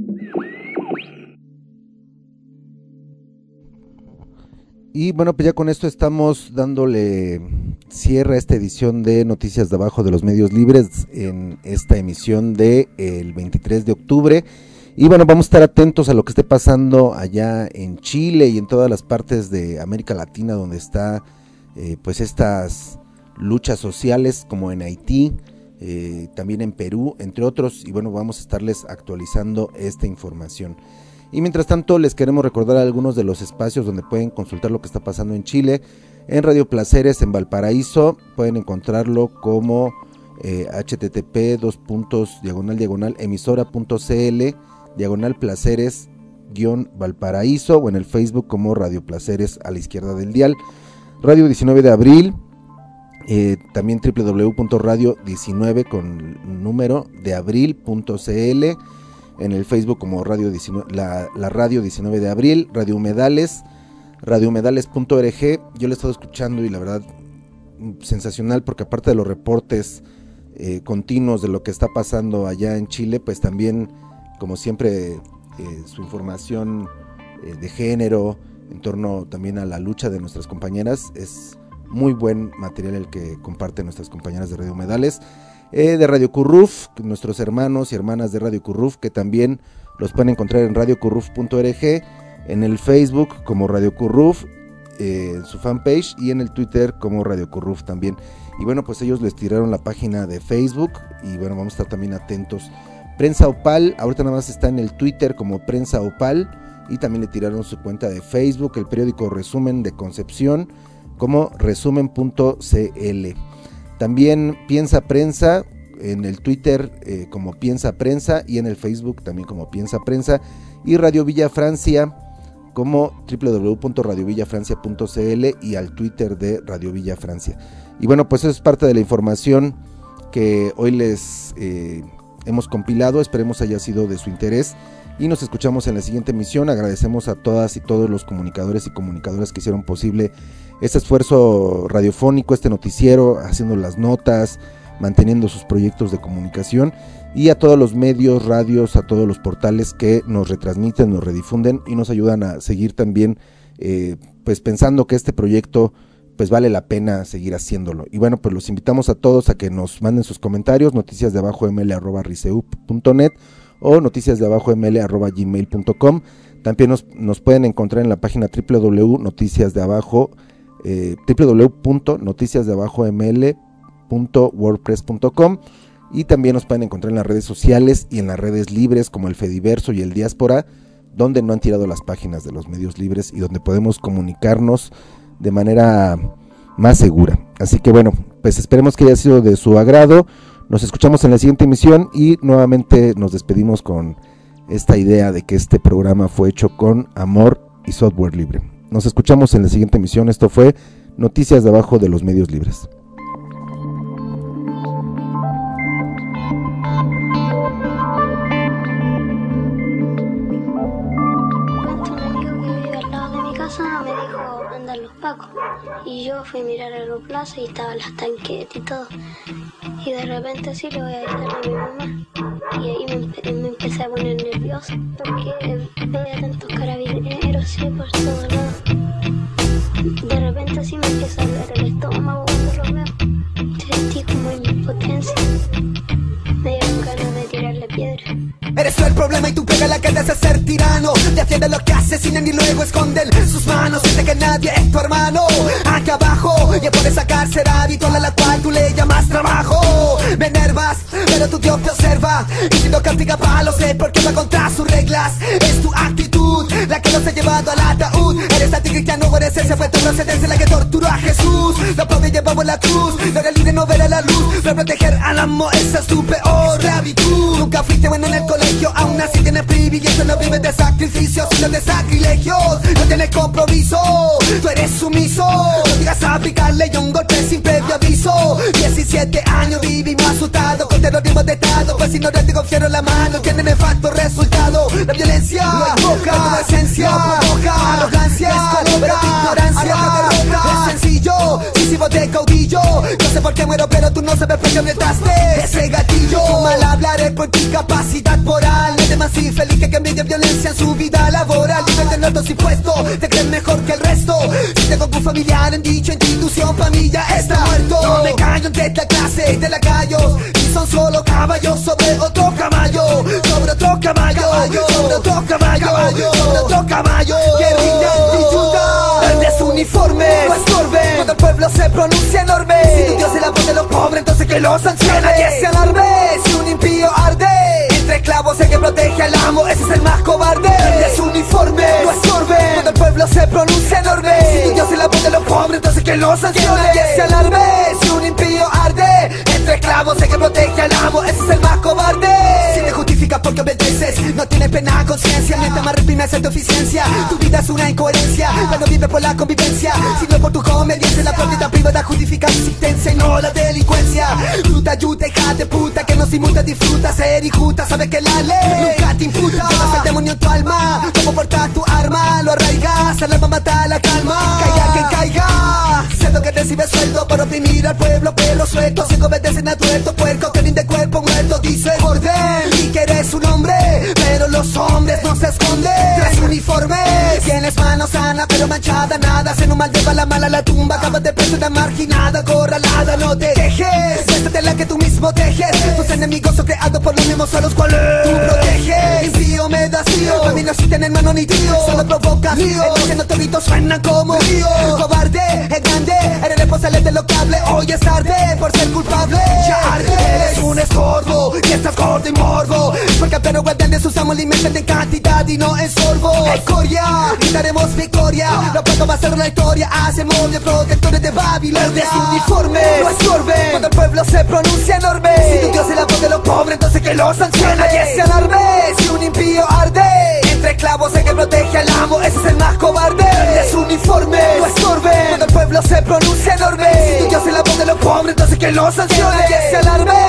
Y bueno, pues ya con esto estamos dándole cierre a esta edición de Noticias de Abajo de los Medios Libres en esta emisión de el 23 de octubre. Y bueno, vamos a estar atentos a lo que esté pasando allá en Chile y en todas las partes de América Latina donde está pues estas luchas sociales, como en Haití, también en Perú, entre otros. Y bueno, vamos a estarles actualizando esta información. Y mientras tanto les queremos recordar algunos de los espacios donde pueden consultar lo que está pasando en Chile. En Radio Placeres en Valparaíso pueden encontrarlo como http://emisora.cl/placeres-valparaíso o en el Facebook como Radio Placeres a la izquierda del dial. Radio 19 de Abril, también www.radio19 con número de abril.cl. En el Facebook como Radio 19, la Radio 19 de Abril, Radio Humedales, radiohumedales.org. Yo lo he estado escuchando y la verdad sensacional, porque aparte de los reportes continuos de lo que está pasando allá en Chile, pues también, como siempre, su información de género, en torno también a la lucha de nuestras compañeras, es muy buen material el que comparten nuestras compañeras de Radio Humedales, de Radio Curruf, nuestros hermanos y hermanas de Radio Curruf, que también los pueden encontrar en radiocurruf.org, en el Facebook como Radio Curruf, en su fanpage, y en el Twitter como Radio Curruf también. Y bueno, pues ellos les tiraron la página de Facebook, y bueno, vamos a estar también atentos. Prensa Opal, ahorita nada más está en el Twitter como Prensa Opal, y también le tiraron su cuenta de Facebook, el periódico Resumen de Concepción, como resumen.cl. También Piensa Prensa, en el Twitter como Piensa Prensa, y en el Facebook también como Piensa Prensa, y Radio Villa Francia como www.radiovillafrancia.cl, y al Twitter de Radio Villa Francia. Y bueno, pues eso es parte de la información que hoy les hemos compilado, esperemos haya sido de su interés, y nos escuchamos en la siguiente emisión. Agradecemos a todas y todos los comunicadores y comunicadoras que hicieron posible este esfuerzo radiofónico, este noticiero, haciendo las notas, manteniendo sus proyectos de comunicación, y a todos los medios, radios, a todos los portales que nos retransmiten, nos redifunden y nos ayudan a seguir también pues pensando que este proyecto pues vale la pena seguir haciéndolo. Y bueno, pues los invitamos a todos a que nos manden sus comentarios, noticiasdeabajoml@riseup.net o noticiasdeabajoml@gmail.com. También nos pueden encontrar en la página www.noticiasdeabajoml.wordpress.com, y también nos pueden encontrar en las redes sociales y en las redes libres como el Fediverso y el Diáspora, donde no han tirado las páginas de los medios libres y donde podemos comunicarnos de manera más segura. Así que bueno, pues esperemos que haya sido de su agrado. Nos escuchamos en la siguiente emisión, y nuevamente nos despedimos con esta idea de que este programa fue hecho con amor y software libre. Nos escuchamos en la siguiente emisión. Esto fue Noticias de Abajo de los Medios Libres. Y yo fui a mirar a la plaza y estaban las tanquetas y todo. Y de repente así le voy a avisar a mi mamá. Y ahí me empecé a poner nerviosa, porque veía tantos carabineros así por todos lados. De repente así me empieza a doler el estómago cuando lo veo. Sentí como impotencia. Me dieron ganas de tirarle piedra. Eres tú el problema y tú pega la que te hace ser tirano. Defiende lo que asesinan y luego esconden sus manos. Siente que nadie es tu hermano. Aquí abajo ya puedes sacar ser hábito a la cual tú le llamas trabajo. Me enervas, pero tu Dios te observa. Y si no castiga palos es porque va contra sus reglas. Es tu actitud la que nos ha llevado al ataúd. Eres anticristiano o eres ese, fue tu procedencia la que torturó a Jesús. Lo aplaude y llevamos la cruz. No eres libre, no verá la luz. Para proteger al amo, esa es tu peor esclavitud. Nunca fuiste bueno en el colegio, aún así tienes privilegio. No vives de sacrificios, sino de sacrilegios. No tienes compromiso, tú eres sumiso. No digas a aplicarle un golpe sin previo aviso. 17 años vivimos asustados con terrorismo de estado. Pues si no te confiero la mano, tiene nefasto resultado. La violencia no invoca, la adolescencia no provoca arrogancia, pero tu ignorancia te derroca. Es sencillo, si vos te caudillo. No sé por qué muero, pero tú no sabes por qué apretaste ese gatillo. Mal hablar es por tu capacidad moral. No es más infeliz que envidia violencia en su vida laboral. Vive de notos impuestos, te crees mejor que el resto. Si tengo un familiar en dicha institución, pa' mí ya está muerto. No me callo ante esta clase de lacayos, y son solo caballos sobre otro caballo. Sobre otro caballo, sobre otro caballo, sobre otro caballo. Guerrilla anti-yuta, verdes uniformes, no estorben cuando el pueblo se pronuncia enorme. Si tu Dios es la voz de los pobres, entonces que lo sancione. Nadie se alarme si un impío arde. Entre esclavos el que protege al amo, ese es el más cobarde. Verdes uniformes, no estorben cuando el pueblo se pronuncia enorme. Si tu Dios es la voz de los pobres, entonces que lo sancione. Nadie se alarme si un impío arde. Entre esclavos el que protege al amo, ese es el más cobarde. Si te justificas porque obedeces, no tienes pena conciencia. Mientras más reprimes es tu eficiencia. Tu vida es una incoherencia, cuando vives por la convivencia. Si no es por tu conveniencia, la propiedad privada justifica tu existencia y no la delincuencia. Fruta, yuta, hija de puta, que no se inmuta, disfruta ser injusta. Sabes que la ley nunca te imputa. Llevas el demonio en tu alma, como portas tu arma. Lo arraigas, el alma mata la calma. Caiga quien caiga, siento que recibe sueldo por por oprimir al pueblo, pelo suelto, sin obedecen a tuerto, puerco, que rinde cuerpo muerto, dice orden, y que eres un hombre, pero los hombres no se esconden tras uniformes. Tienes mano sana, pero manchada, nada, se no mal lleva la mala a la tumba, acabas de preso una marginada, acorralada, no te dejes, esta la que tú mismo tejes, tus enemigos son creados por los mismos a los cuales tú proteges. Impío me das frío, a mí no existen hermano ni tío, solo provoca río, que no toritos suenan como río. Cobarde, es grande, eres responsable de lo que hable, hoy es tarde por ser culpable. Ya arde, eres un estorbo, y estás gordo y morbo, porque pero guardianes usamos alimento en cantidad y no en sorbo. Escoria, gritaremos victoria, lo pronto va a ser una historia, hacemos de protectores de Babilonia. Es uniforme, no estorbe, cuando el pueblo se pronuncia enorme. Si tu Dios es la voz de los pobres, entonces que lo sancione. Nadie se alarme, si un impío arde, entre clavos el que protege al amo, ese es el más cobarde. Es uniforme, no estorbe, cuando el pueblo se pronuncia enorme. Si tu Dios es la voz de los pobres, entonces que lo sancione. Nadie se alarme.